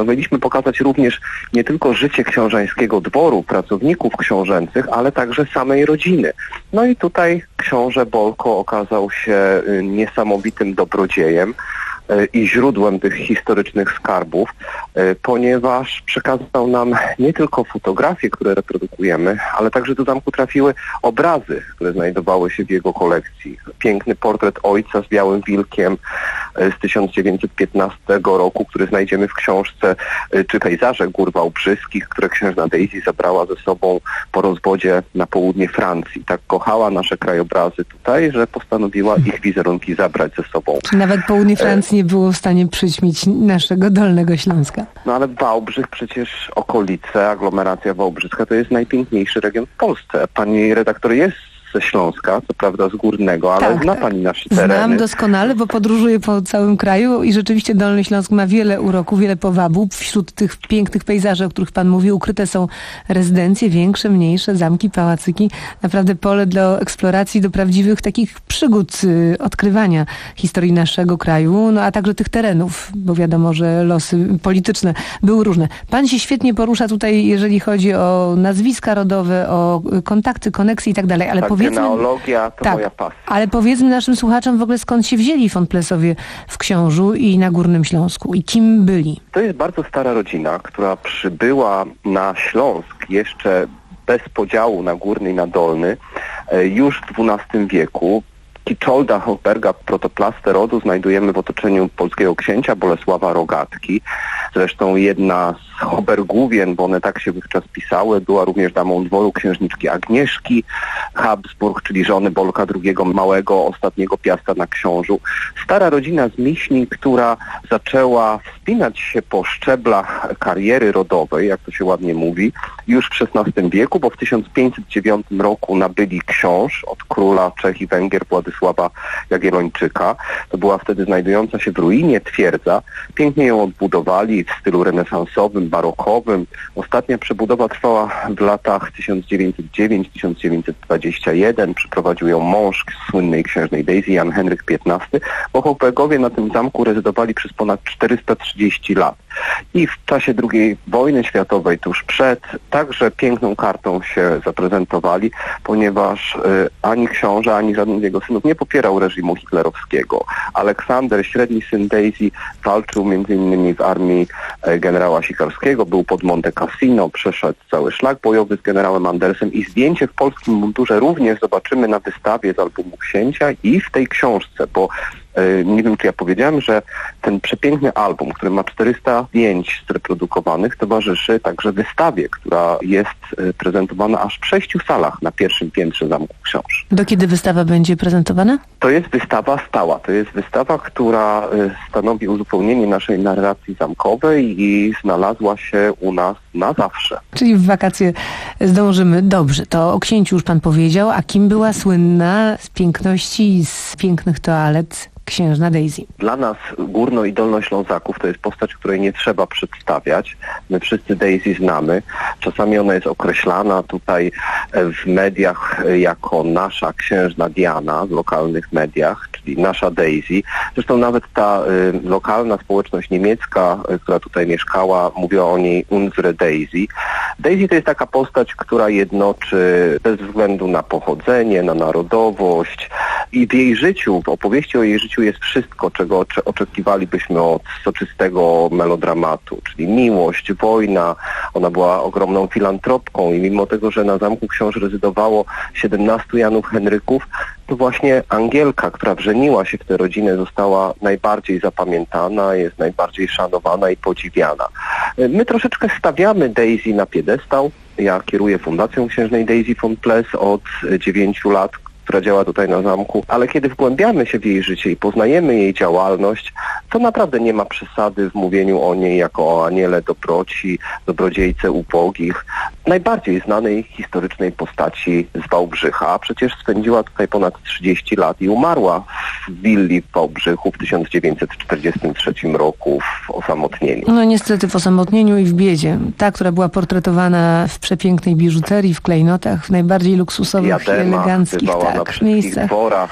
postanowiliśmy pokazać również nie tylko życie książęskiego dworu, pracowników książęcych, ale także samej rodziny. No i tutaj książę Bolko okazał się niesamowitym dobrodziejem i źródłem tych historycznych skarbów, ponieważ przekazał nam nie tylko fotografie, które reprodukujemy, ale także do zamku trafiły obrazy, które znajdowały się w jego kolekcji. Piękny portret ojca z białym wilkiem z tysiąc dziewięćset piętnastego roku, który znajdziemy w książce, czy pejzaże gór wałbrzyskich, które księżna Daisy zabrała ze sobą po rozwodzie na południe Francji. Tak kochała nasze krajobrazy tutaj, że postanowiła ich wizerunki zabrać ze sobą. Czy nawet południe Francji nie było w stanie przyćmić naszego Dolnego Śląska? No ale Wałbrzych, przecież okolice, aglomeracja wałbrzyska to jest najpiękniejszy region w Polsce. Pani redaktor jest ze Śląska, co prawda z Górnego, ale tak, zna tak. pani nasze tereny. Znam doskonale, bo podróżuję po całym kraju i rzeczywiście Dolny Śląsk ma wiele uroku, wiele powabu. Wśród tych pięknych pejzaży, o których pan mówi, ukryte są rezydencje większe, mniejsze, zamki, pałacyki. Naprawdę pole do eksploracji, do prawdziwych takich przygód, y, odkrywania historii naszego kraju, no a także tych terenów, bo wiadomo, że losy polityczne były różne. Pan się świetnie porusza tutaj, jeżeli chodzi o nazwiska rodowe, o kontakty, koneksje i tak dalej, ale tak, powiedzmy... Genealogia to tak, moja pasja. Ale powiedzmy naszym słuchaczom w ogóle, skąd się wzięli von Plesowie w Książu i na Górnym Śląsku i kim byli? To jest bardzo stara rodzina, która przybyła na Śląsk jeszcze bez podziału na Górny i na Dolny już w dwunastym wieku. Kicholda Hochberga, protoplastę rodu, znajdujemy w otoczeniu polskiego księcia Bolesława Rogatki. Zresztą jedna z Hobergówien, bo one tak się wówczas pisały, była również damą dworu księżniczki Agnieszki Habsburg, czyli żony Bolka drugiego Małego, ostatniego piasta na Książu. Stara rodzina z Miśni, która zaczęła wspinać się po szczeblach kariery rodowej, jak to się ładnie mówi, już w szesnastym wieku, bo w tysiąc pięćset dziewiątym roku nabyli książ od króla Czech i Węgier Władysława Jagiellończyka. To była wtedy znajdująca się w ruinie twierdza. Pięknie ją odbudowali w stylu renesansowym, barokowym. Ostatnia przebudowa trwała w latach tysiąc dziewięćset dziewiąty do tysiąc dziewięćset dwudziestego pierwszego. Przyprowadził ją mąż słynnej księżnej Daisy, Jan Henryk piętnasty, bo Hochbergowie na tym zamku rezydowali przez ponad czterysta trzydzieści lat. I w czasie drugiej wojny światowej, tuż przed, także piękną kartą się zaprezentowali, ponieważ y, ani książę, ani żaden z jego synów nie popierał reżimu hitlerowskiego. Aleksander, średni syn Daisy, walczył między innymi w armii y, generała Sikorskiego, był pod Monte Cassino, przeszedł cały szlak bojowy z generałem Andersem i zdjęcie w polskim mundurze również zobaczymy na wystawie z albumu księcia i w tej książce, bo nie wiem, czy ja powiedziałem, że ten przepiękny album, który ma czterysta zdjęć zreprodukowanych, towarzyszy także wystawie, która jest prezentowana aż w sześciu salach na pierwszym piętrze Zamku Książ. Do kiedy wystawa będzie prezentowana? To jest wystawa stała. To jest wystawa, która stanowi uzupełnienie naszej narracji zamkowej i znalazła się u nas na zawsze. Czyli w wakacje zdążymy. Dobrze, to o księciu już pan powiedział, a kim była słynna z piękności i z pięknych toalet księżna Daisy? Dla nas Górno- i Dolnoślązaków to jest postać, której nie trzeba przedstawiać. My wszyscy Daisy znamy. Czasami ona jest określana tutaj w mediach jako nasza księżna Diana, w lokalnych mediach, czyli nasza Daisy. Zresztą nawet ta y, lokalna społeczność niemiecka, y, która tutaj mieszkała, mówiła o niej unsere Daisy. Daisy to jest taka postać, która jednoczy bez względu na pochodzenie, na narodowość i w jej życiu, w opowieści o jej życiu jest wszystko, czego ocze- oczekiwalibyśmy od soczystego melodramatu, czyli miłość, wojna. Ona była ogromną filantropką i mimo tego, że na Zamku Książ rezydowało siedemnastu Janów Henryków, to właśnie Angielka, która wrzeniła się w tę rodzinę, została najbardziej zapamiętana, jest najbardziej szanowana i podziwiana. My troszeczkę stawiamy Daisy na piedestał. Ja kieruję Fundacją Księżnej Daisy von Pless od dziewięciu lat, która działa tutaj na zamku, ale kiedy wgłębiamy się w jej życie i poznajemy jej działalność, to naprawdę nie ma przesady w mówieniu o niej jako o aniele dobroci, dobrodziejce ubogich, najbardziej znanej historycznej postaci z Wałbrzycha, a przecież spędziła tutaj ponad trzydzieści lat i umarła w willi w Wałbrzychu w tysiąc dziewięćset czterdziestym trzecim roku w osamotnieniu. No niestety w osamotnieniu i w biedzie. Ta, która była portretowana w przepięknej biżuterii, w klejnotach, w najbardziej luksusowych i eleganckich tak, miejscach. Dworach.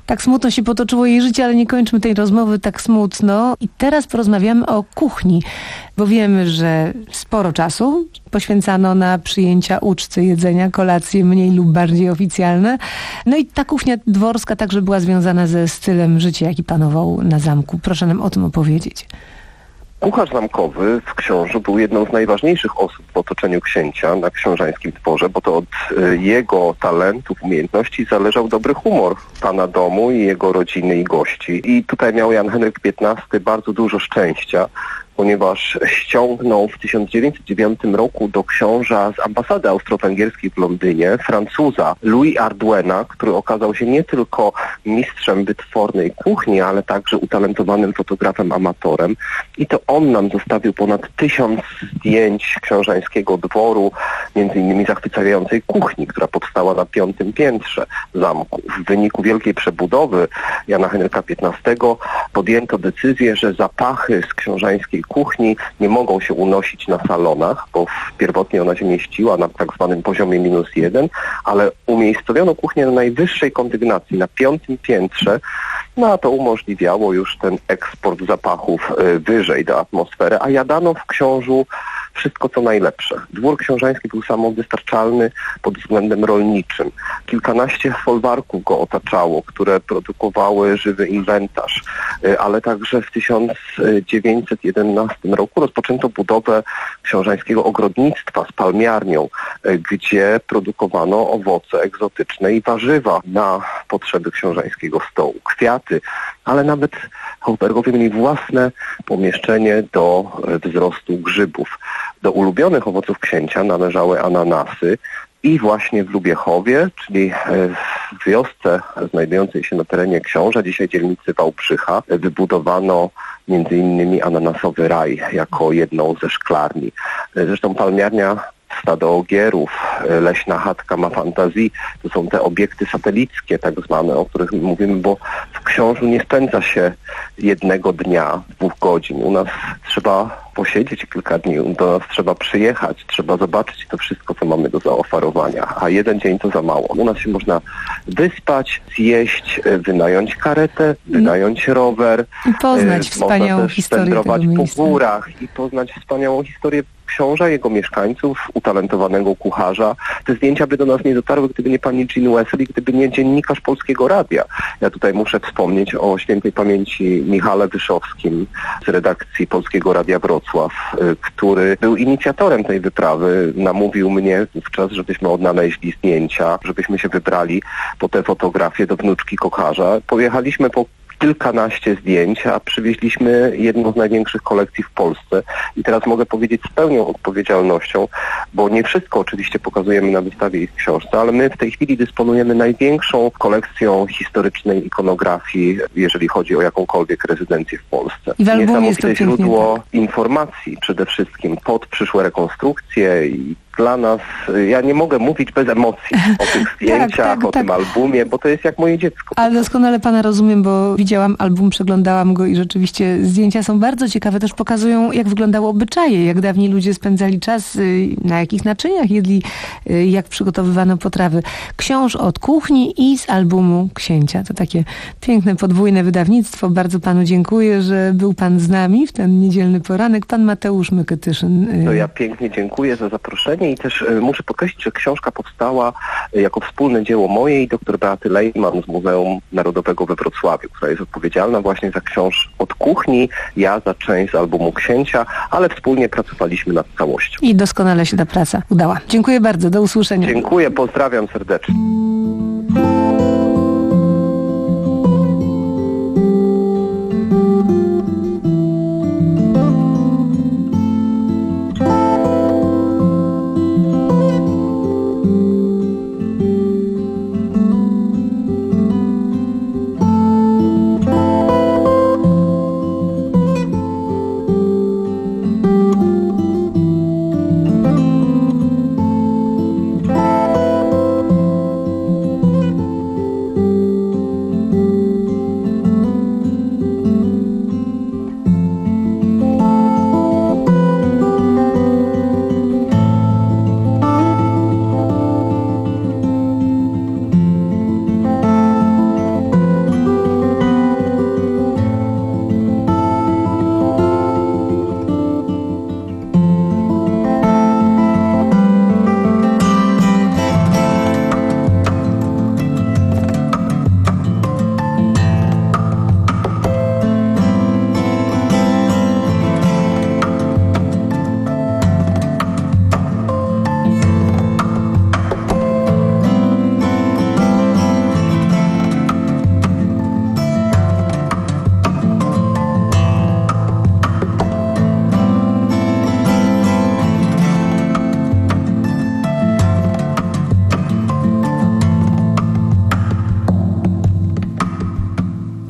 Tak smutno się potoczyło jej życie, ale nie kończmy tej rozmowy tak smutno. I teraz porozmawiamy o kuchni, bo wiemy, że sporo czasu poświęcano na przyjęcia uczty, jedzenia, kolacje mniej lub bardziej oficjalne. No i ta kuchnia dworska także była związana ze stylem życia, jaki panował na zamku. Proszę nam o tym opowiedzieć. Kucharz zamkowy w Książu był jedną z najważniejszych osób w otoczeniu księcia na książańskim dworze, bo to od y, jego talentów, umiejętności zależał dobry humor pana domu i jego rodziny i gości. I tutaj miał Jan Henryk piętnasty bardzo dużo szczęścia, ponieważ ściągnął w tysiąc dziewięćset dziewiątym roku do książa z ambasady austro-węgierskiej w Londynie Francuza Louis Ardouena, który okazał się nie tylko mistrzem wytwornej kuchni, ale także utalentowanym fotografem amatorem. I to on nam zostawił ponad tysiąc zdjęć książańskiego dworu, między innymi zachwycającej kuchni, która powstała na piątym piętrze zamku. W wyniku wielkiej przebudowy Jana Henryka piętnastego podjęto decyzję, że zapachy z książańskiej kuchni nie mogą się unosić na salonach, bo pierwotnie ona się mieściła na tak zwanym poziomie minus jeden, ale umiejscowiono kuchnię na najwyższej kondygnacji, na piątym piętrze, no a to umożliwiało już ten eksport zapachów y, wyżej do atmosfery, a jadano w Książu wszystko co najlepsze. Dwór książański był samowystarczalny pod względem rolniczym. Kilkanaście folwarków go otaczało, które produkowały żywy inwentarz, ale także w tysiąc dziewięćset jedenastym roku rozpoczęto budowę książańskiego ogrodnictwa z palmiarnią, gdzie produkowano owoce egzotyczne i warzywa na potrzeby książańskiego stołu, kwiaty, ale nawet Haubergowie mieli własne pomieszczenie do wzrostu grzybów. Do ulubionych owoców księcia należały ananasy i właśnie w Lubiechowie, czyli w wiosce znajdującej się na terenie Książa, dzisiaj dzielnicy Wałbrzycha, wybudowano między innymi ananasowy raj jako jedną ze szklarni. Zresztą palmiarnia Stado Ogierów, Leśna Chatka Ma Fantazji, to są te obiekty satelickie tak zwane, o których mówimy, bo w Książu nie spędza się jednego dnia, dwóch godzin. U nas trzeba posiedzieć kilka dni, do nas trzeba przyjechać, trzeba zobaczyć to wszystko, co mamy do zaoferowania, a jeden dzień to za mało. U nas się można wyspać, zjeść, wynająć karetę, wynająć rower. I poznać wspaniałą można też historię wędrować tego po miejsca. górach i poznać wspaniałą historię Książa, jego mieszkańców, utalentowanego kucharza. Te zdjęcia by do nas nie dotarły, gdyby nie pani Jean Wessel i gdyby nie dziennikarz Polskiego Radia. Ja tutaj muszę wspomnieć o świętej pamięci Michale Wyszowskim z redakcji Polskiego Radia Wrocław, który był inicjatorem tej wyprawy. Namówił mnie wówczas, żebyśmy odnaleźli zdjęcia, żebyśmy się wybrali po te fotografie do wnuczki kucharza. Pojechaliśmy po kilkanaście zdjęć, a przywieźliśmy jedną z największych kolekcji w Polsce. I teraz mogę powiedzieć z pełną odpowiedzialnością, bo nie wszystko oczywiście pokazujemy na wystawie i w książce, ale my w tej chwili dysponujemy największą kolekcją historycznej ikonografii, jeżeli chodzi o jakąkolwiek rezydencję w Polsce. I w albumie jest to Niesamowite pięknie, źródło tak. informacji przede wszystkim pod przyszłe rekonstrukcje i dla nas, ja nie mogę mówić bez emocji o tych zdjęciach, tak, tak, o tym tak. albumie, bo to jest jak moje dziecko. Ale doskonale pana rozumiem, bo widziałam album, przeglądałam go i rzeczywiście zdjęcia są bardzo ciekawe. Też pokazują, jak wyglądały obyczaje, jak dawniej ludzie spędzali czas, y, na jakich naczyniach jedli, y, jak przygotowywano potrawy. Książ od kuchni i z albumu Księcia. To takie piękne, podwójne wydawnictwo. Bardzo panu dziękuję, że był pan z nami w ten niedzielny poranek. Pan Mateusz Mykytyszyn. Y, To ja pięknie dziękuję za zaproszenie i też e, muszę podkreślić, że książka powstała e, jako wspólne dzieło moje i doktor Beaty Lejman z Muzeum Narodowego we Wrocławiu, która jest odpowiedzialna właśnie za książ od kuchni, ja za część z albumu Księcia, ale wspólnie pracowaliśmy nad całością. I doskonale się ta praca udała. Dziękuję bardzo. Do usłyszenia. Dziękuję, pozdrawiam serdecznie.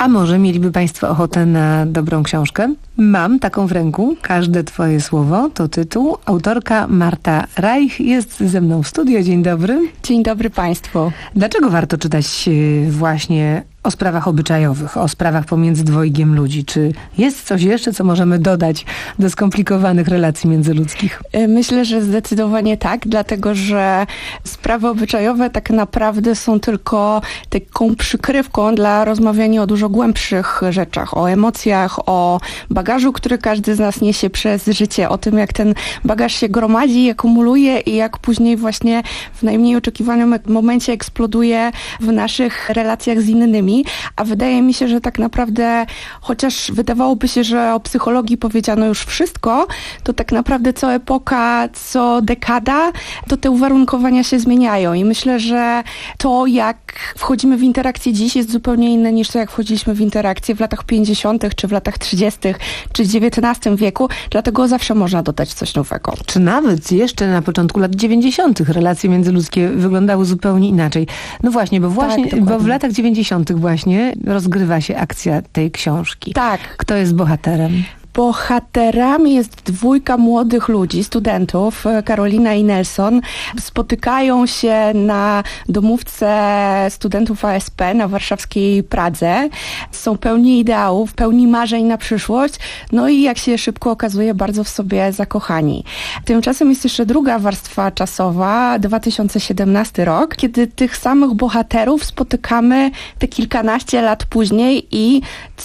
A może mieliby Państwo ochotę na dobrą książkę? Mam taką w ręku. Każde Twoje słowo to tytuł. Autorka Marta Reich jest ze mną w studio. Dzień dobry. Dzień dobry Państwu. Dlaczego warto czytać właśnie o sprawach obyczajowych, o sprawach pomiędzy dwojgiem ludzi? Czy jest coś jeszcze, co możemy dodać do skomplikowanych relacji międzyludzkich? Myślę, że zdecydowanie tak, dlatego że sprawy obyczajowe tak naprawdę są tylko taką przykrywką dla rozmawiania o dużo głębszych rzeczach, o emocjach, o bagażu, który każdy z nas niesie przez życie, o tym, jak ten bagaż się gromadzi, akumuluje i jak później właśnie w najmniej oczekiwanym momencie eksploduje w naszych relacjach z innymi. A wydaje mi się, że tak naprawdę, chociaż wydawałoby się, że o psychologii powiedziano już wszystko, to tak naprawdę co epoka, co dekada, to te uwarunkowania się zmieniają. I myślę, że to, jak wchodzimy w interakcję dziś, jest zupełnie inne niż to, jak wchodziliśmy w interakcję w latach pięćdziesiątych, czy w latach trzydziestych, czy w dziewiętnastym wieku. Dlatego zawsze można dodać coś nowego. Czy nawet jeszcze na początku lat dziewięćdziesiątych relacje międzyludzkie wyglądały zupełnie inaczej. No właśnie, bo właśnie Tak, bo w latach dziewięćdziesiątych właśnie rozgrywa się akcja tej książki. Tak. Kto jest bohaterem? Bohaterami jest dwójka młodych ludzi, studentów, Karolina i Nelson. Spotykają się na domówce studentów A S P na warszawskiej Pradze. Są pełni ideałów, pełni marzeń na przyszłość. No i jak się szybko okazuje, bardzo w sobie zakochani. Tymczasem jest jeszcze druga warstwa czasowa, dwa tysiące siedemnasty rok, kiedy tych samych bohaterów spotykamy te kilkanaście lat później i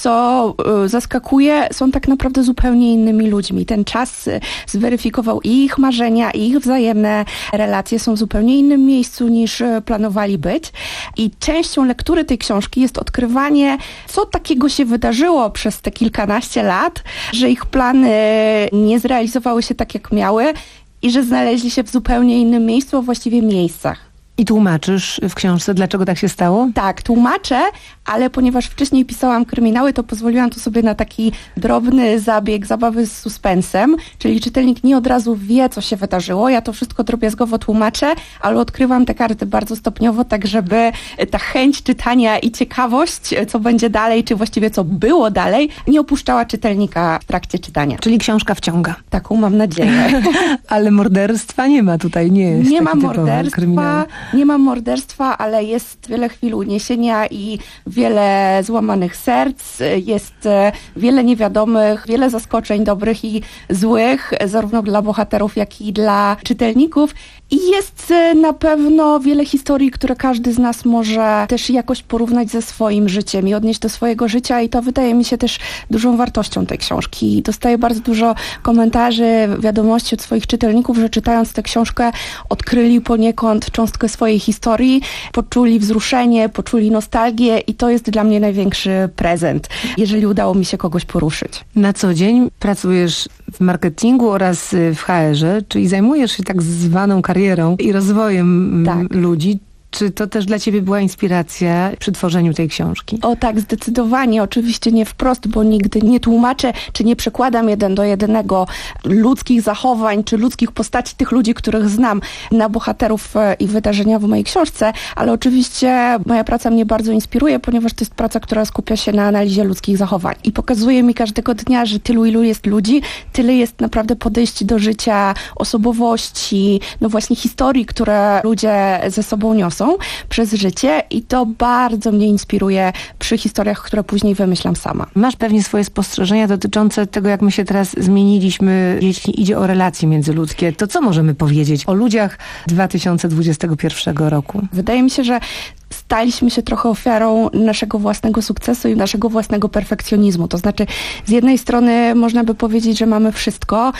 co y, zaskakuje, są tak naprawdę zupełnie innymi ludźmi. Ten czas zweryfikował i ich marzenia, i ich wzajemne relacje są w zupełnie innym miejscu niż planowali być. I częścią lektury tej książki jest odkrywanie, co takiego się wydarzyło przez te kilkanaście lat, że ich plany nie zrealizowały się tak, jak miały i że znaleźli się w zupełnie innym miejscu, a właściwie miejscach. I tłumaczysz w książce, dlaczego tak się stało? Tak, tłumaczę, ale ponieważ wcześniej pisałam kryminały, to pozwoliłam tu sobie na taki drobny zabieg zabawy z suspensem, czyli czytelnik nie od razu wie, co się wydarzyło. Ja to wszystko drobiazgowo tłumaczę, ale odkrywam te karty bardzo stopniowo, tak żeby ta chęć czytania i ciekawość, co będzie dalej, czy właściwie co było dalej, nie opuszczała czytelnika w trakcie czytania. Czyli książka wciąga. Taką mam nadzieję. Ale morderstwa nie ma tutaj, nie jest. Nie ma taki typowy morderstwa. kryminał. Nie ma morderstwa, ale jest wiele chwil uniesienia i wiele złamanych serc, jest wiele niewiadomych, wiele zaskoczeń dobrych i złych, zarówno dla bohaterów, jak i dla czytelników. I jest na pewno wiele historii, które każdy z nas może też jakoś porównać ze swoim życiem i odnieść do swojego życia i to wydaje mi się też dużą wartością tej książki. Dostaję bardzo dużo komentarzy, wiadomości od swoich czytelników, że czytając tę książkę odkryli poniekąd cząstkę swojej historii, poczuli wzruszenie, poczuli nostalgię i to jest dla mnie największy prezent, jeżeli udało mi się kogoś poruszyć. Na co dzień pracujesz w marketingu oraz w H R-ze, czyli zajmujesz się tak zwaną karierą i rozwojem tak. ludzi. Czy to też dla Ciebie była inspiracja przy tworzeniu tej książki? O tak, zdecydowanie. Oczywiście nie wprost, bo nigdy nie tłumaczę, czy nie przekładam jeden do jednego ludzkich zachowań, czy ludzkich postaci tych ludzi, których znam, na bohaterów i wydarzenia w mojej książce, ale oczywiście moja praca mnie bardzo inspiruje, ponieważ to jest praca, która skupia się na analizie ludzkich zachowań i pokazuje mi każdego dnia, że tylu ilu jest ludzi, tyle jest naprawdę podejść do życia, osobowości, no właśnie historii, które ludzie ze sobą niosą przez życie i to bardzo mnie inspiruje przy historiach, które później wymyślam sama. Masz pewnie swoje spostrzeżenia dotyczące tego, jak my się teraz zmieniliśmy, jeśli idzie o relacje międzyludzkie. To co możemy powiedzieć o ludziach dwa tysiące dwudziestego pierwszego roku? Wydaje mi się, że staliśmy się trochę ofiarą naszego własnego sukcesu i naszego własnego perfekcjonizmu. To znaczy, z jednej strony można by powiedzieć, że mamy wszystko,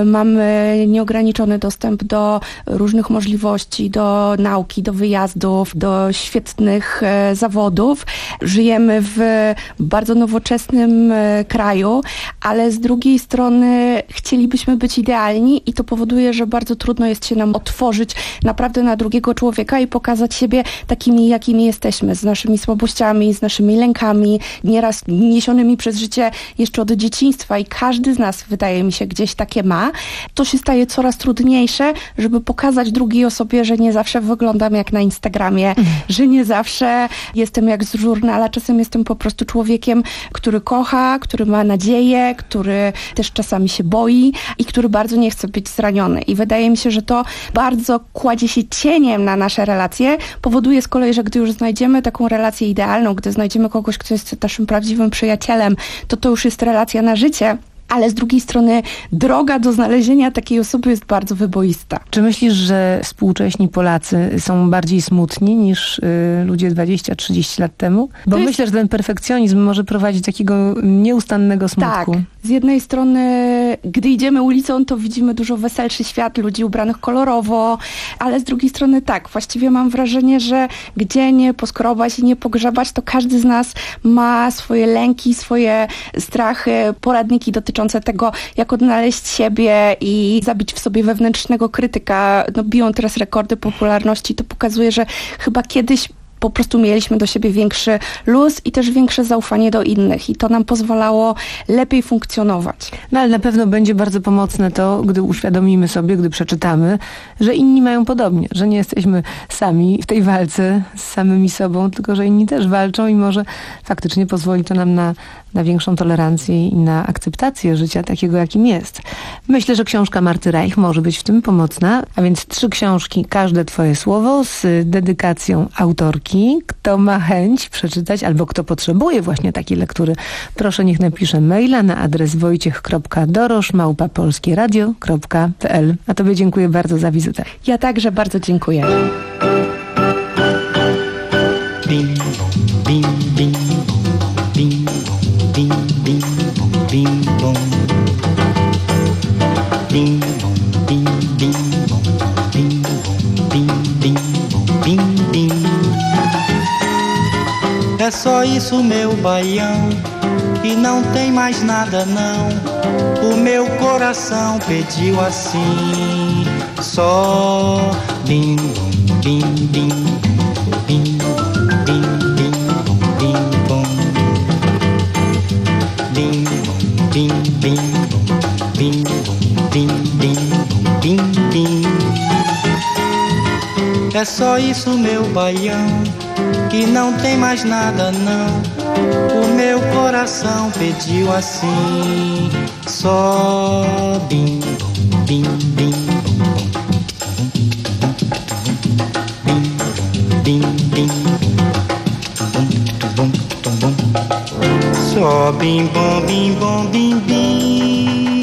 mamy nieograniczony dostęp do różnych możliwości, do nauki, do wyjazdów, do świetnych zawodów. Żyjemy w bardzo nowoczesnym kraju, ale z drugiej strony chcielibyśmy być idealni i to powoduje, że bardzo trudno jest się nam otworzyć naprawdę na drugiego człowieka i pokazać siebie takimi, jakimi jakimi jesteśmy, z naszymi słabościami, z naszymi lękami, nieraz niesionymi przez życie jeszcze od dzieciństwa i każdy z nas, wydaje mi się, gdzieś takie ma, to się staje coraz trudniejsze, żeby pokazać drugiej osobie, że nie zawsze wyglądam jak na Instagramie, mm. że nie zawsze jestem jak z żurnala, czasem jestem po prostu człowiekiem, który kocha, który ma nadzieję, który też czasami się boi i który bardzo nie chce być zraniony. I wydaje mi się, że to bardzo kładzie się cieniem na nasze relacje, powoduje z kolei, że gdy już znajdziemy taką relację idealną, gdy znajdziemy kogoś, kto jest naszym prawdziwym przyjacielem, to to już jest relacja na życie. Ale z drugiej strony droga do znalezienia takiej osoby jest bardzo wyboista. Czy myślisz, że współcześni Polacy są bardziej smutni niż y, ludzie dwadzieścia trzydzieści lat temu? Bo jest... myślę, że ten perfekcjonizm może prowadzić do takiego nieustannego smutku. Tak. Z jednej strony, gdy idziemy ulicą, to widzimy dużo weselszy świat, ludzi ubranych kolorowo, ale z drugiej strony tak, właściwie mam wrażenie, że gdzie nie poskrobać i nie pogrzebać, to każdy z nas ma swoje lęki, swoje strachy, poradniki dotyczące tego, jak odnaleźć siebie i zabić w sobie wewnętrznego krytyka. No, biją teraz rekordy popularności, to pokazuje, że chyba kiedyś po prostu mieliśmy do siebie większy luz i też większe zaufanie do innych i to nam pozwalało lepiej funkcjonować. No ale na pewno będzie bardzo pomocne to, gdy uświadomimy sobie, gdy przeczytamy, że inni mają podobnie, że nie jesteśmy sami w tej walce z samymi sobą, tylko że inni też walczą i może faktycznie pozwoli to nam na, na większą tolerancję i na akceptację życia takiego, jakim jest. Myślę, że książka Marty Reich może być w tym pomocna, a więc trzy książki, każde twoje słowo z dedykacją autorki. Kto ma chęć przeczytać albo kto potrzebuje właśnie takiej lektury, proszę niech napisze maila na adres wojciech kropka dorosz małpa polskie radio kropka p l. A tobie dziękuję bardzo za wizytę. Ja także bardzo dziękuję. Bing, bing, bing, bing, bing, bing, bing, bong. Bing, bing, bing, bing, bing, bing, bing, bing. É só isso, meu baião, e não tem mais nada não. O meu coração pediu assim, só bim, bim, bim, bim, bim, bim, bim, bom. Bim, bim, bim, bim, bim, bim, bim, bim. É só isso, meu baião, que não tem mais nada não. O meu coração pediu assim, só bim, bim, bim, bim, bim, bim, só bim, bom, bim, bom, bim, bim.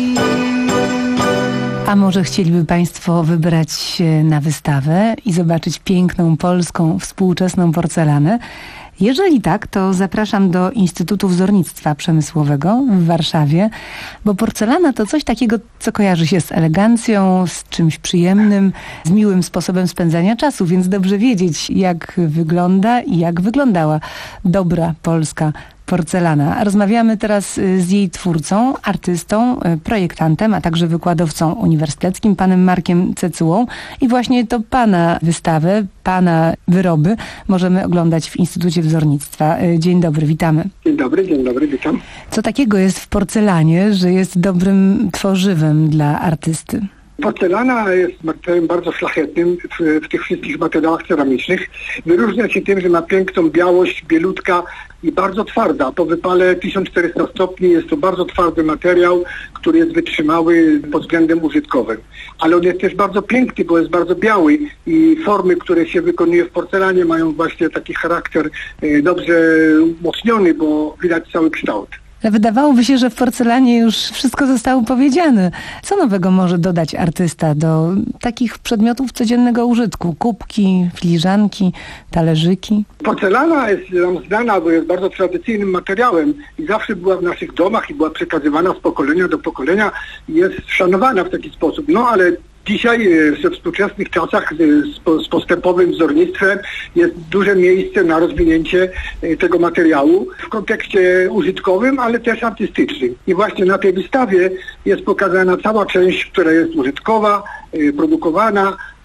A może chcieliby Państwo wybrać się na wystawę i zobaczyć piękną polską, współczesną porcelanę? Jeżeli tak, to zapraszam do Instytutu Wzornictwa Przemysłowego w Warszawie, bo porcelana to coś takiego, co kojarzy się z elegancją, z czymś przyjemnym, z miłym sposobem spędzania czasu, więc dobrze wiedzieć, jak wygląda i jak wyglądała dobra polska porcelana. Rozmawiamy teraz z jej twórcą, artystą, projektantem, a także wykładowcą uniwersyteckim, panem Markiem Cecułą. I właśnie to pana wystawę, pana wyroby możemy oglądać w Instytucie Wzornictwa. Dzień dobry, witamy. Dzień dobry, dzień dobry, witam. Co takiego jest w porcelanie, że jest dobrym tworzywem dla artysty? Porcelana jest materiałem bardzo szlachetnym w, w tych wszystkich materiałach ceramicznych. Wyróżnia się tym, że ma piękną białość, bielutka i bardzo twarda. Po wypale tysiąc czterysta stopni jest to bardzo twardy materiał, który jest wytrzymały pod względem użytkowym. Ale on jest też bardzo piękny, bo jest bardzo biały i formy, które się wykonuje w porcelanie, mają właśnie taki charakter dobrze umocniony, bo widać cały kształt. Wydawałoby się, że w porcelanie już wszystko zostało powiedziane. Co nowego może dodać artysta do takich przedmiotów codziennego użytku? Kubki, filiżanki, talerzyki? Porcelana jest nam znana, bo jest bardzo tradycyjnym materiałem i zawsze była w naszych domach i była przekazywana z pokolenia do pokolenia i jest szanowana w taki sposób. No ale dzisiaj we współczesnych czasach z postępowym wzornictwem jest duże miejsce na rozwinięcie tego materiału w kontekście użytkowym, ale też artystycznym. I właśnie na tej wystawie jest pokazana cała część, która jest użytkowa, produkowana,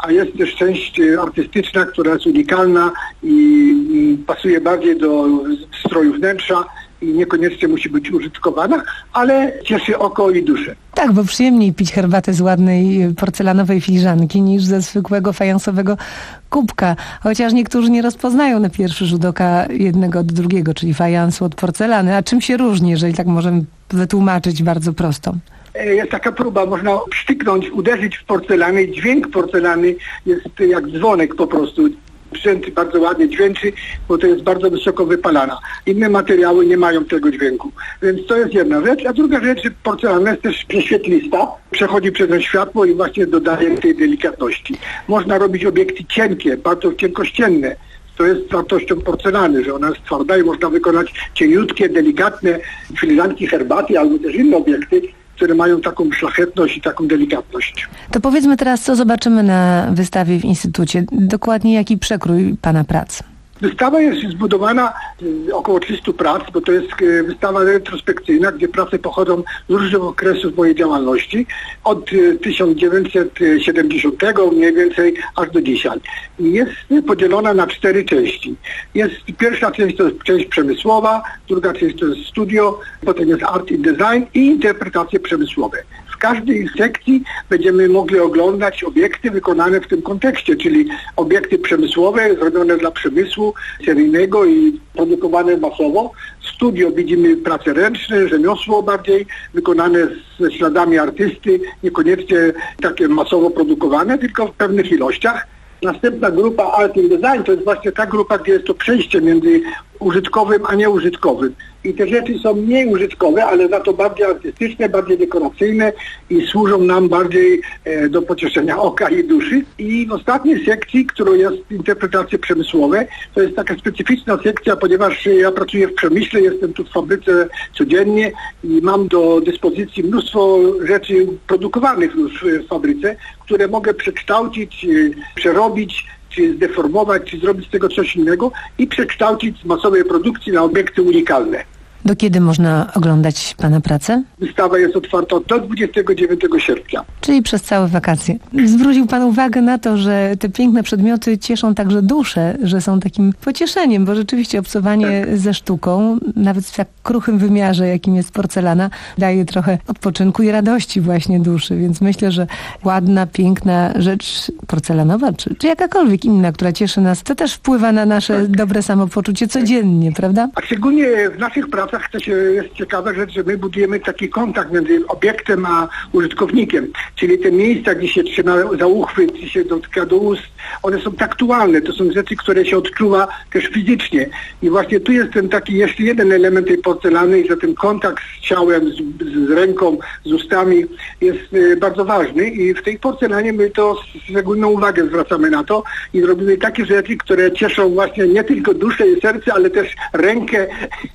a jest też część artystyczna, która jest unikalna i, i pasuje bardziej do stroju wnętrza i niekoniecznie musi być użytkowana, ale cieszy oko i duszę. Tak, bo przyjemniej pić herbatę z ładnej porcelanowej filiżanki niż ze zwykłego fajansowego kubka. Chociaż niektórzy nie rozpoznają na pierwszy rzut oka jednego od drugiego, czyli fajansu od porcelany. A czym się różni, jeżeli tak możemy wytłumaczyć bardzo prosto? Jest taka próba, można sztyknąć, uderzyć w porcelanę i dźwięk porcelany jest jak dzwonek po prostu. Sprzęt bardzo ładnie dźwięczy, bo to jest bardzo wysoko wypalana. Inne materiały nie mają tego dźwięku. Więc to jest jedna rzecz. A druga rzecz, że porcelana jest też prześwietlista. Przechodzi przez to światło i właśnie dodaje tej delikatności. Można robić obiekty cienkie, bardzo cienkościenne. To jest wartością porcelany, że ona jest twarda i można wykonać cieniutkie, delikatne filiżanki herbaty albo też inne obiekty, które mają taką szlachetność i taką delikatność. To powiedzmy teraz, co zobaczymy na wystawie w Instytucie. Dokładnie jaki przekrój Pana prac? Wystawa jest zbudowana z około trzystu prac, bo to jest wystawa retrospekcyjna, gdzie prace pochodzą z różnych okresów mojej działalności, od tysiąc dziewięćset siedemdziesiątego mniej więcej aż do dzisiaj. I jest podzielona na cztery części. Jest pierwsza część to jest część przemysłowa, druga część to jest studio, potem jest art i design i interpretacje przemysłowe. W każdej sekcji będziemy mogli oglądać obiekty wykonane w tym kontekście, czyli obiekty przemysłowe zrobione dla przemysłu seryjnego i produkowane masowo. W studio widzimy prace ręczne, rzemiosło bardziej wykonane ze śladami artysty, niekoniecznie takie masowo produkowane, tylko w pewnych ilościach. Następna grupa Art and Design to jest właśnie ta grupa, gdzie jest to przejście między użytkowym a nieużytkowym. I te rzeczy są mniej użytkowe, ale za to bardziej artystyczne, bardziej dekoracyjne i służą nam bardziej e, do pocieszenia oka i duszy. I w ostatniej sekcji, którą jest interpretacje przemysłowe, to jest taka specyficzna sekcja, ponieważ ja pracuję w przemyśle, jestem tu w fabryce codziennie i mam do dyspozycji mnóstwo rzeczy produkowanych już w fabryce, które mogę przekształcić, przerobić, czy zdeformować, czy zrobić z tego coś innego i przekształcić z masowej produkcji na obiekty unikalne. Do kiedy można oglądać Pana pracę? Wystawa jest otwarta do dwudziestego dziewiątego sierpnia. Czyli przez całe wakacje. Zwrócił Pan uwagę na to, że te piękne przedmioty cieszą także duszę, że są takim pocieszeniem, bo rzeczywiście obcowanie tak. ze sztuką, nawet w tak kruchym wymiarze, jakim jest porcelana, daje trochę odpoczynku i radości właśnie duszy. Więc myślę, że ładna, piękna rzecz porcelanowa, czy, czy jakakolwiek inna, która cieszy nas, to też wpływa na nasze tak. dobre samopoczucie codziennie, prawda? A szczególnie w naszych pracach to się jest ciekawa rzecz, że my budujemy taki kontakt między obiektem a użytkownikiem. Czyli te miejsca, gdzie się trzyma za uchwyt, gdzie się dotyka do ust, one są taktualne. To są rzeczy, które się odczuwa też fizycznie. I właśnie tu jest ten taki jeszcze jeden element tej porcelany, i że ten kontakt z ciałem, z, z ręką, z ustami jest y, bardzo ważny. I w tej porcelanie my to szczególną uwagę zwracamy na to i robimy takie rzeczy, które cieszą właśnie nie tylko duszę i serce, ale też rękę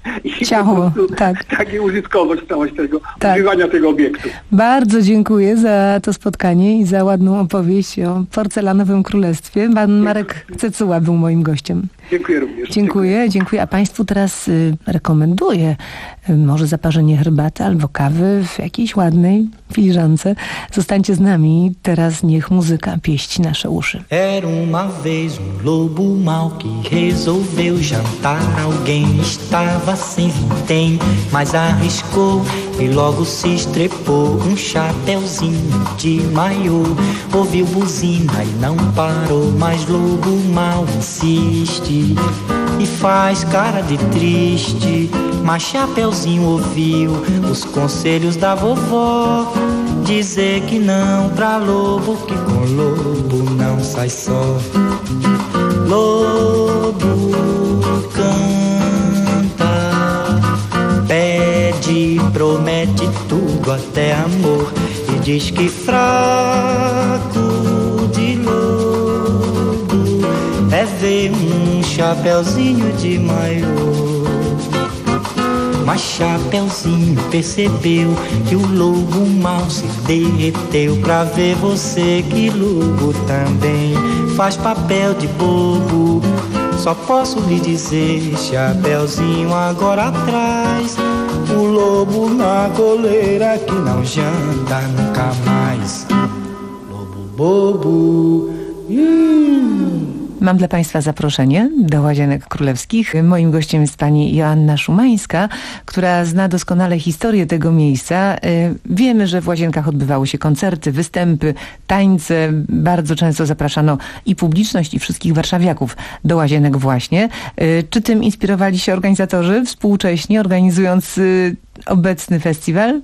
i ciało. Tak. Takie użytkowość całość tego, tak. używania tego obiektu. Bardzo dziękuję za to spotkanie i za ładną opowieść o porcelanowym królestwie. Pan Marek Cecuła był moim gościem. Dziękuję również. Dziękuję, dziękuję. A Państwu teraz y, rekomenduję y, może zaparzenie herbaty albo kawy w jakiejś ładnej filiżance. Zostańcie z nami. Teraz niech muzyka pieści nasze uszy. Era uma vez um lobo mau que resolveu jantar alguém. Estava sem vintém, mas arriscou e logo se estrepou. Um chapeuzinho de maiô, ouviu buzina e não parou. Mas lobo mau insiste e faz cara de triste. Mas Chapeuzinho ouviu os conselhos da vovó, dizer que não pra lobo, que com lobo não sai só. Lobo canta, pede, promete tudo até amor, e diz que fraco de lobo é ver um chapeuzinho de maiô. Mas Chapeuzinho percebeu que o lobo mau se derreteu pra ver você, que lobo também faz papel de bobo. Só posso lhe dizer, Chapeuzinho, agora atrás o lobo na coleira que não janta nunca mais. Lobo bobo Mam dla Państwa zaproszenie do Łazienek Królewskich. Moim gościem jest pani Joanna Szumańska, która zna doskonale historię tego miejsca. Wiemy, że w Łazienkach odbywały się koncerty, występy, tańce. Bardzo często zapraszano i publiczność, i wszystkich warszawiaków do Łazienek właśnie. Czy tym inspirowali się organizatorzy współcześnie, organizując obecny festiwal?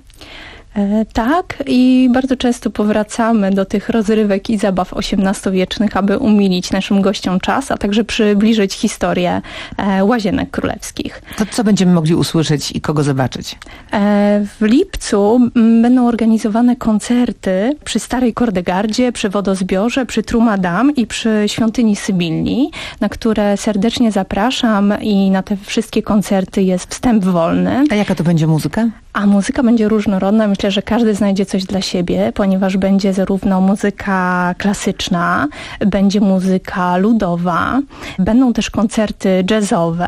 E, tak, i bardzo często powracamy do tych rozrywek i zabaw osiemnastowiecznych, aby umilić naszym gościom czas, a także przybliżyć historię e, Łazienek Królewskich. To co będziemy mogli usłyszeć i kogo zobaczyć? E, w lipcu m, będą organizowane koncerty przy Starej Kordegardzie, przy Wodozbiorze, przy Trumadam i przy Świątyni Sybilni, na które serdecznie zapraszam i na te wszystkie koncerty jest wstęp wolny. A jaka to będzie muzyka? A muzyka będzie różnorodna. Myślę, że każdy znajdzie coś dla siebie, ponieważ będzie zarówno muzyka klasyczna, będzie muzyka ludowa, będą też koncerty jazzowe,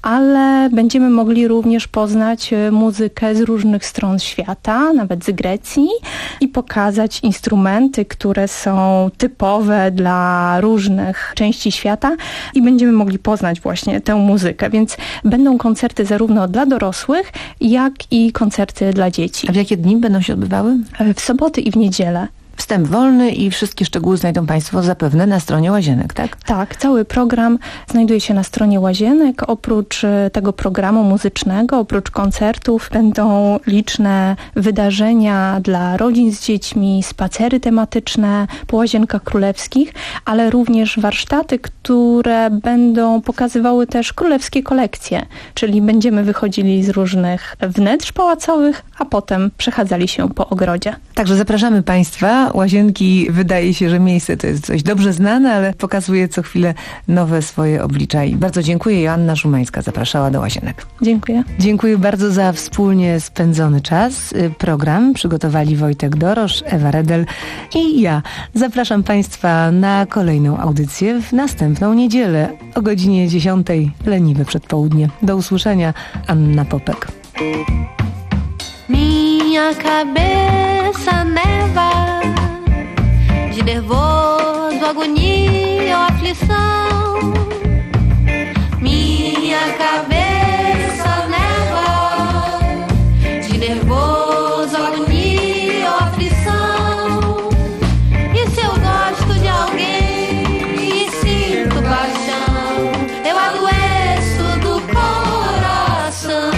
ale będziemy mogli również poznać muzykę z różnych stron świata, nawet z Grecji, i pokazać instrumenty, które są typowe dla różnych części świata i będziemy mogli poznać właśnie tę muzykę. Więc będą koncerty zarówno dla dorosłych, jak i koncerty dla dzieci. A w jakie dni będą się odbywały? W soboty i w niedzielę. Wstęp wolny i wszystkie szczegóły znajdą Państwo zapewne na stronie Łazienek, tak? Tak, cały program znajduje się na stronie Łazienek. Oprócz tego programu muzycznego, oprócz koncertów będą liczne wydarzenia dla rodzin z dziećmi, spacery tematyczne po Łazienkach Królewskich, ale również warsztaty, które będą pokazywały też królewskie kolekcje, czyli będziemy wychodzili z różnych wnętrz pałacowych, a potem przechadzali się po ogrodzie. Także zapraszamy Państwa. Łazienki, wydaje się, że miejsce to jest coś dobrze znane, ale pokazuje co chwilę nowe swoje oblicza. I bardzo dziękuję. Joanna Szumańska zapraszała do Łazienek. Dziękuję. Dziękuję bardzo za wspólnie spędzony czas. Program przygotowali Wojtek Dorosz, Ewa Redel i ja. Zapraszam Państwa na kolejną audycję w następną niedzielę o godzinie dziesiątej. Leniwe przedpołudnie. Do usłyszenia. Anna Popek. Minha cabeça neva de nervoso, agonia ou aflição. Minha cabeça neva de nervoso, agonia ou aflição. E se eu gosto de alguém e sinto paixão, eu adoeço do coração.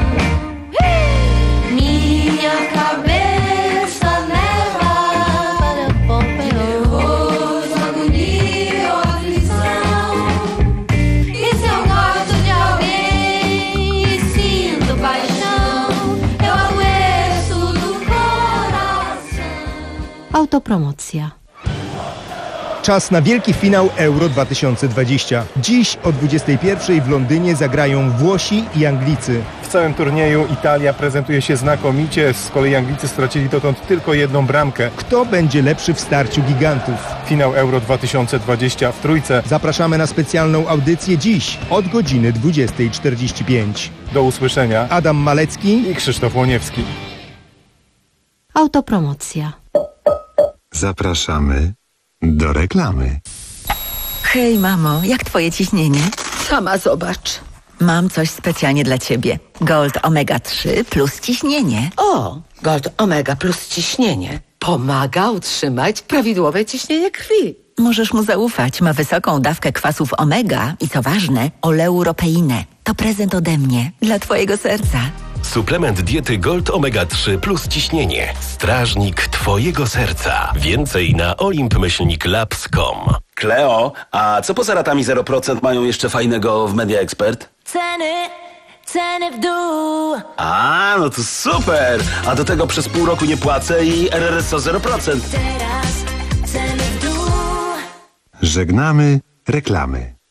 Autopromocja. Czas na wielki finał Euro dwa tysiące dwadzieścia. Dziś o dwudziestej pierwszej w Londynie zagrają Włosi i Anglicy. W całym turnieju Italia prezentuje się znakomicie, z kolei Anglicy stracili dotąd tylko jedną bramkę. Kto będzie lepszy w starciu gigantów? Finał Euro dwa tysiące dwadzieścia w Trójce. Zapraszamy na specjalną audycję dziś od godziny dwudziestej czterdzieści pięć. Do usłyszenia. Adam Malecki i Krzysztof Łoniewski. Autopromocja. Zapraszamy do reklamy. Hej, mamo, jak twoje ciśnienie? Sama zobacz. Mam coś specjalnie dla ciebie. Gold Omega trzy plus ciśnienie. O, Gold Omega plus ciśnienie. Pomaga utrzymać prawidłowe ciśnienie krwi. Możesz mu zaufać. Ma wysoką dawkę kwasów omega i co ważne, oleuropeinę. To prezent ode mnie dla twojego serca. Suplement diety Gold Omega trzy plus ciśnienie. Strażnik twojego serca. Więcej na olimp myślnik labs kropka com. Kleo, a co poza ratami zero procent mają jeszcze fajnego w Media Expert? Ceny, ceny w dół. A, no to super! A do tego przez pół roku nie płacę i R R S O zero procent. Teraz ceny w dół. Żegnamy reklamy.